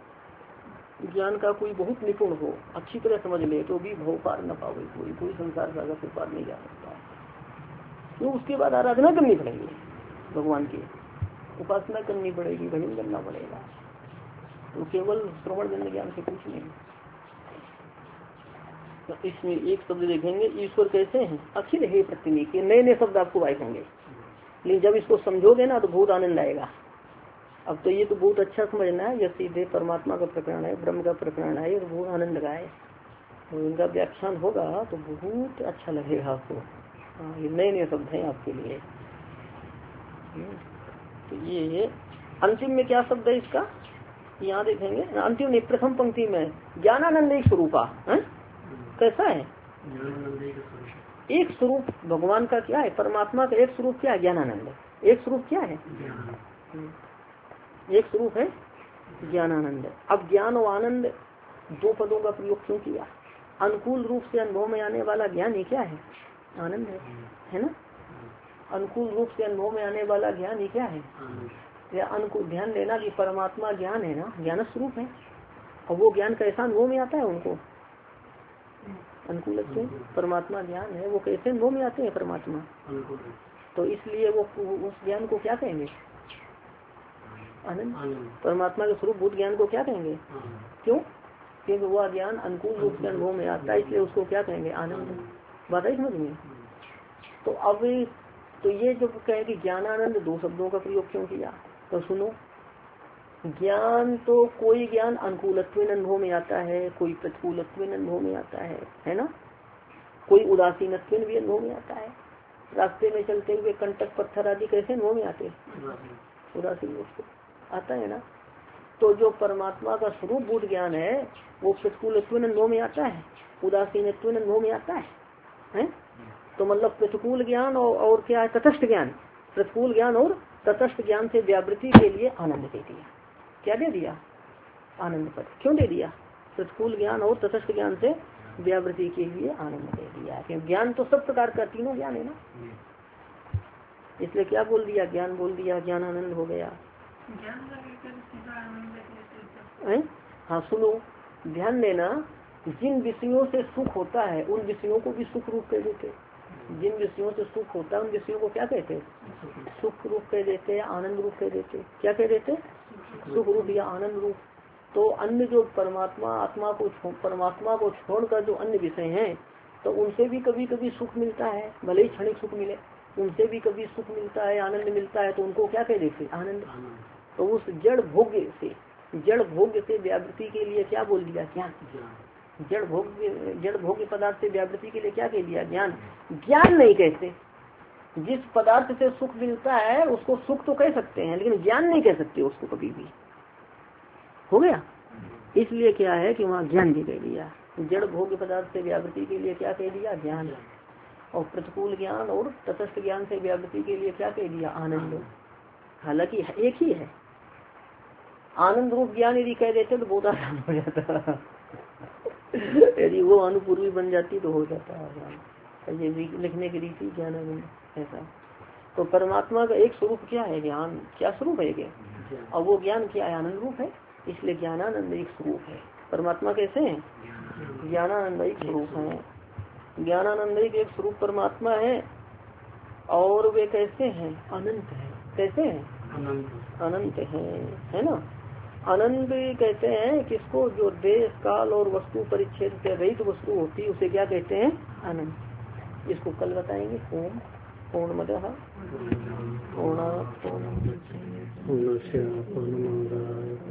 ज्ञान का कोई बहुत निपुण हो, अच्छी तरह समझ ले, तो भी भव पार न पावे कोई संसार सागर से पार नहीं जा सकता। तो उसके बाद आराधना करनी पड़ेगी, भगवान की उपासना करनी पड़ेगी, भजन करना पड़ेगा। तो केवल श्रवण जन्य ज्ञान से कुछ नहीं। तो इसमें एक शब्द देखेंगे, ईश्वर कैसे हैं, अखिल है प्रतिमी के नए नए शब्द आपको आए होंगे, लेकिन जब इसको समझोगे ना तो बहुत आनंद आएगा। अब तो ये तो बहुत अच्छा समझना है, यह सीधे परमात्मा का प्रकरण है, ब्रह्म का प्रकरण है, और बहुत आनंद लगाए। तो इनका व्याख्यान होगा तो बहुत अच्छा लगेगा आपको। ये नए नए शब्द हैं आपके लिए। तो ये अंतिम में क्या शब्द है इसका, यहाँ देखेंगे अंतिम में प्रथम पंक्ति में ज्ञानानंद एक स्वरूपा कैसा है, एक स्वरूप भगवान का क्या है, परमात्मा का एक स्वरूप क्या है, ज्ञानानंद। एक स्वरूप क्या है, एक स्वरूप है ज्ञानानंद। अब ज्ञान और आनंद दो पदों का प्रयोग क्यों किया, अनुकूल रूप से अनुभव में आने वाला ज्ञान ही क्या है, आनंद है ना। अनुकूल रूप से अनुभव में आने वाला ज्ञान ही क्या है, या अनुकूल। ध्यान देना कि परमात्मा ज्ञान है ना, ज्ञान स्वरूप है, और वो ज्ञान कैसा अनुभव में आता है उनको, अनुकूल परमात्मा ज्ञान है, वो कैसे अनुभव में आते हैं परमात्मा। तो इसलिए वो उस ज्ञान को क्या कहेंगे, आनंद। परमात्मा के स्वरूप भूत ज्ञान को क्या कहेंगे, क्यों, क्योंकि वह ज्ञान अनुकूल रूप से अनुभव में आता है, इसलिए उसको क्या कहेंगे, आनंद। बात है समझ में। तो अब तो ये जो कहे कि ज्ञानानंद दो शब्दों का प्रयोग क्यों किया, तो सुनो, ज्ञान तो कोई ज्ञान अनुकूलत्व अनुभव में आता है, कोई प्रतिकूलत्व अनुभव में आता है ना, कोई उदासीनत्व भी अनुभव में आता है। रास्ते में चलते हुए कंटक पत्थर आदि कैसे अनुभव में आते हैं, उदासीन रूप से आता है ना। तो जो परमात्मा का स्वरूप भूत ज्ञान है वो प्रतिकूलत्व अनुभव में आता है, उदासीनत्व अनुभव में आता है? तो मतलब प्रतिकूल ज्ञान और क्या है, तटस्थ ज्ञान, प्रतिकूल ज्ञान और तटस्थ ज्ञान से व्यावृत्ति के लिए आनंद दे दिया। क्या दे दिया, आनंद पद। क्यों दे दिया, प्रतिकूल ज्ञान और तटस्थ ज्ञान से व्यावृत्ति के लिए आनंद दे दिया। क्योंकि ज्ञान तो सब प्रकार का, तीनों ज्ञान है ना, इसलिए क्या बोल दिया, ज्ञान बोल दिया, ज्ञान आनंद हो गया। हाँ सुनो, ध्यान देना, जिन विषयों से सुख होता है उन विषयों को भी सुख रूप कह देते, जिन विषयों से सुख होता है उन विषयों को क्या कहते, सुख रूप कह देते, आनंद रूप कह देते। क्या कह देते, सुख रूप या आनंद रूप। तो अन्य जो परमात्मा को छोड़कर जो अन्य विषय हैं, तो उनसे भी कभी कभी सुख मिलता है, भले ही क्षणिक सुख मिले, उनसे भी कभी सुख मिलता है, आनंद मिलता है, तो उनको क्या कह देते, आनंद। तो उस जड़ भोग्य से व्यावृत्ति के लिए क्या बोल दिया, ज्ञान। जड़ भोग पदार्थ से व्यावृत्ति के लिए क्या कह दिया? ज्ञान। ज्ञान नहीं कहते, जिस पदार्थ से सुख मिलता है उसको सुख तो कह सकते हैं, लेकिन ज्ञान नहीं कह सकते उसको कभी भी। हो गया? इसलिए क्या है कि वहाँ ज्ञान भी कह दिया। जड़ भोग पदार्थ से व्यावृत्ति के लिए क्या कह दिया? ज्ञान। और प्रतिकूल ज्ञान और तटस्थ ज्ञान से व्यावृत्ति के लिए क्या कह दिया? आनंद। हालांकि एक ही है। आनंद रूप ज्ञान यदि कह देते तो बहुत आसान हो जाता यदि वो अनुपूर्वी बन जाती तो हो जाता है। ये लिखने की रीति ज्ञान ऐसा। तो परमात्मा का एक स्वरूप क्या है? ज्ञान। क्या स्वरूप है ये? और वो ज्ञान क्या है? आनंद रूप है। इसलिए ज्ञानानंद एक स्वरूप है। परमात्मा कैसे है? ज्ञानानंद एक स्वरूप है। ज्ञानानंद एक स्वरूप परमात्मा है। और वे कैसे हैं? अनंत है। कैसे हैं? अनंत है ना। अनंत कहते हैं किसको? जो देश काल और वस्तु परिच्छेद से रहित वस्तु होती है उसे क्या कहते हैं? अनंत। इसको कल बताएंगे। ओम पूर्णमदः पूर्णात् पूर्णमुदच्यते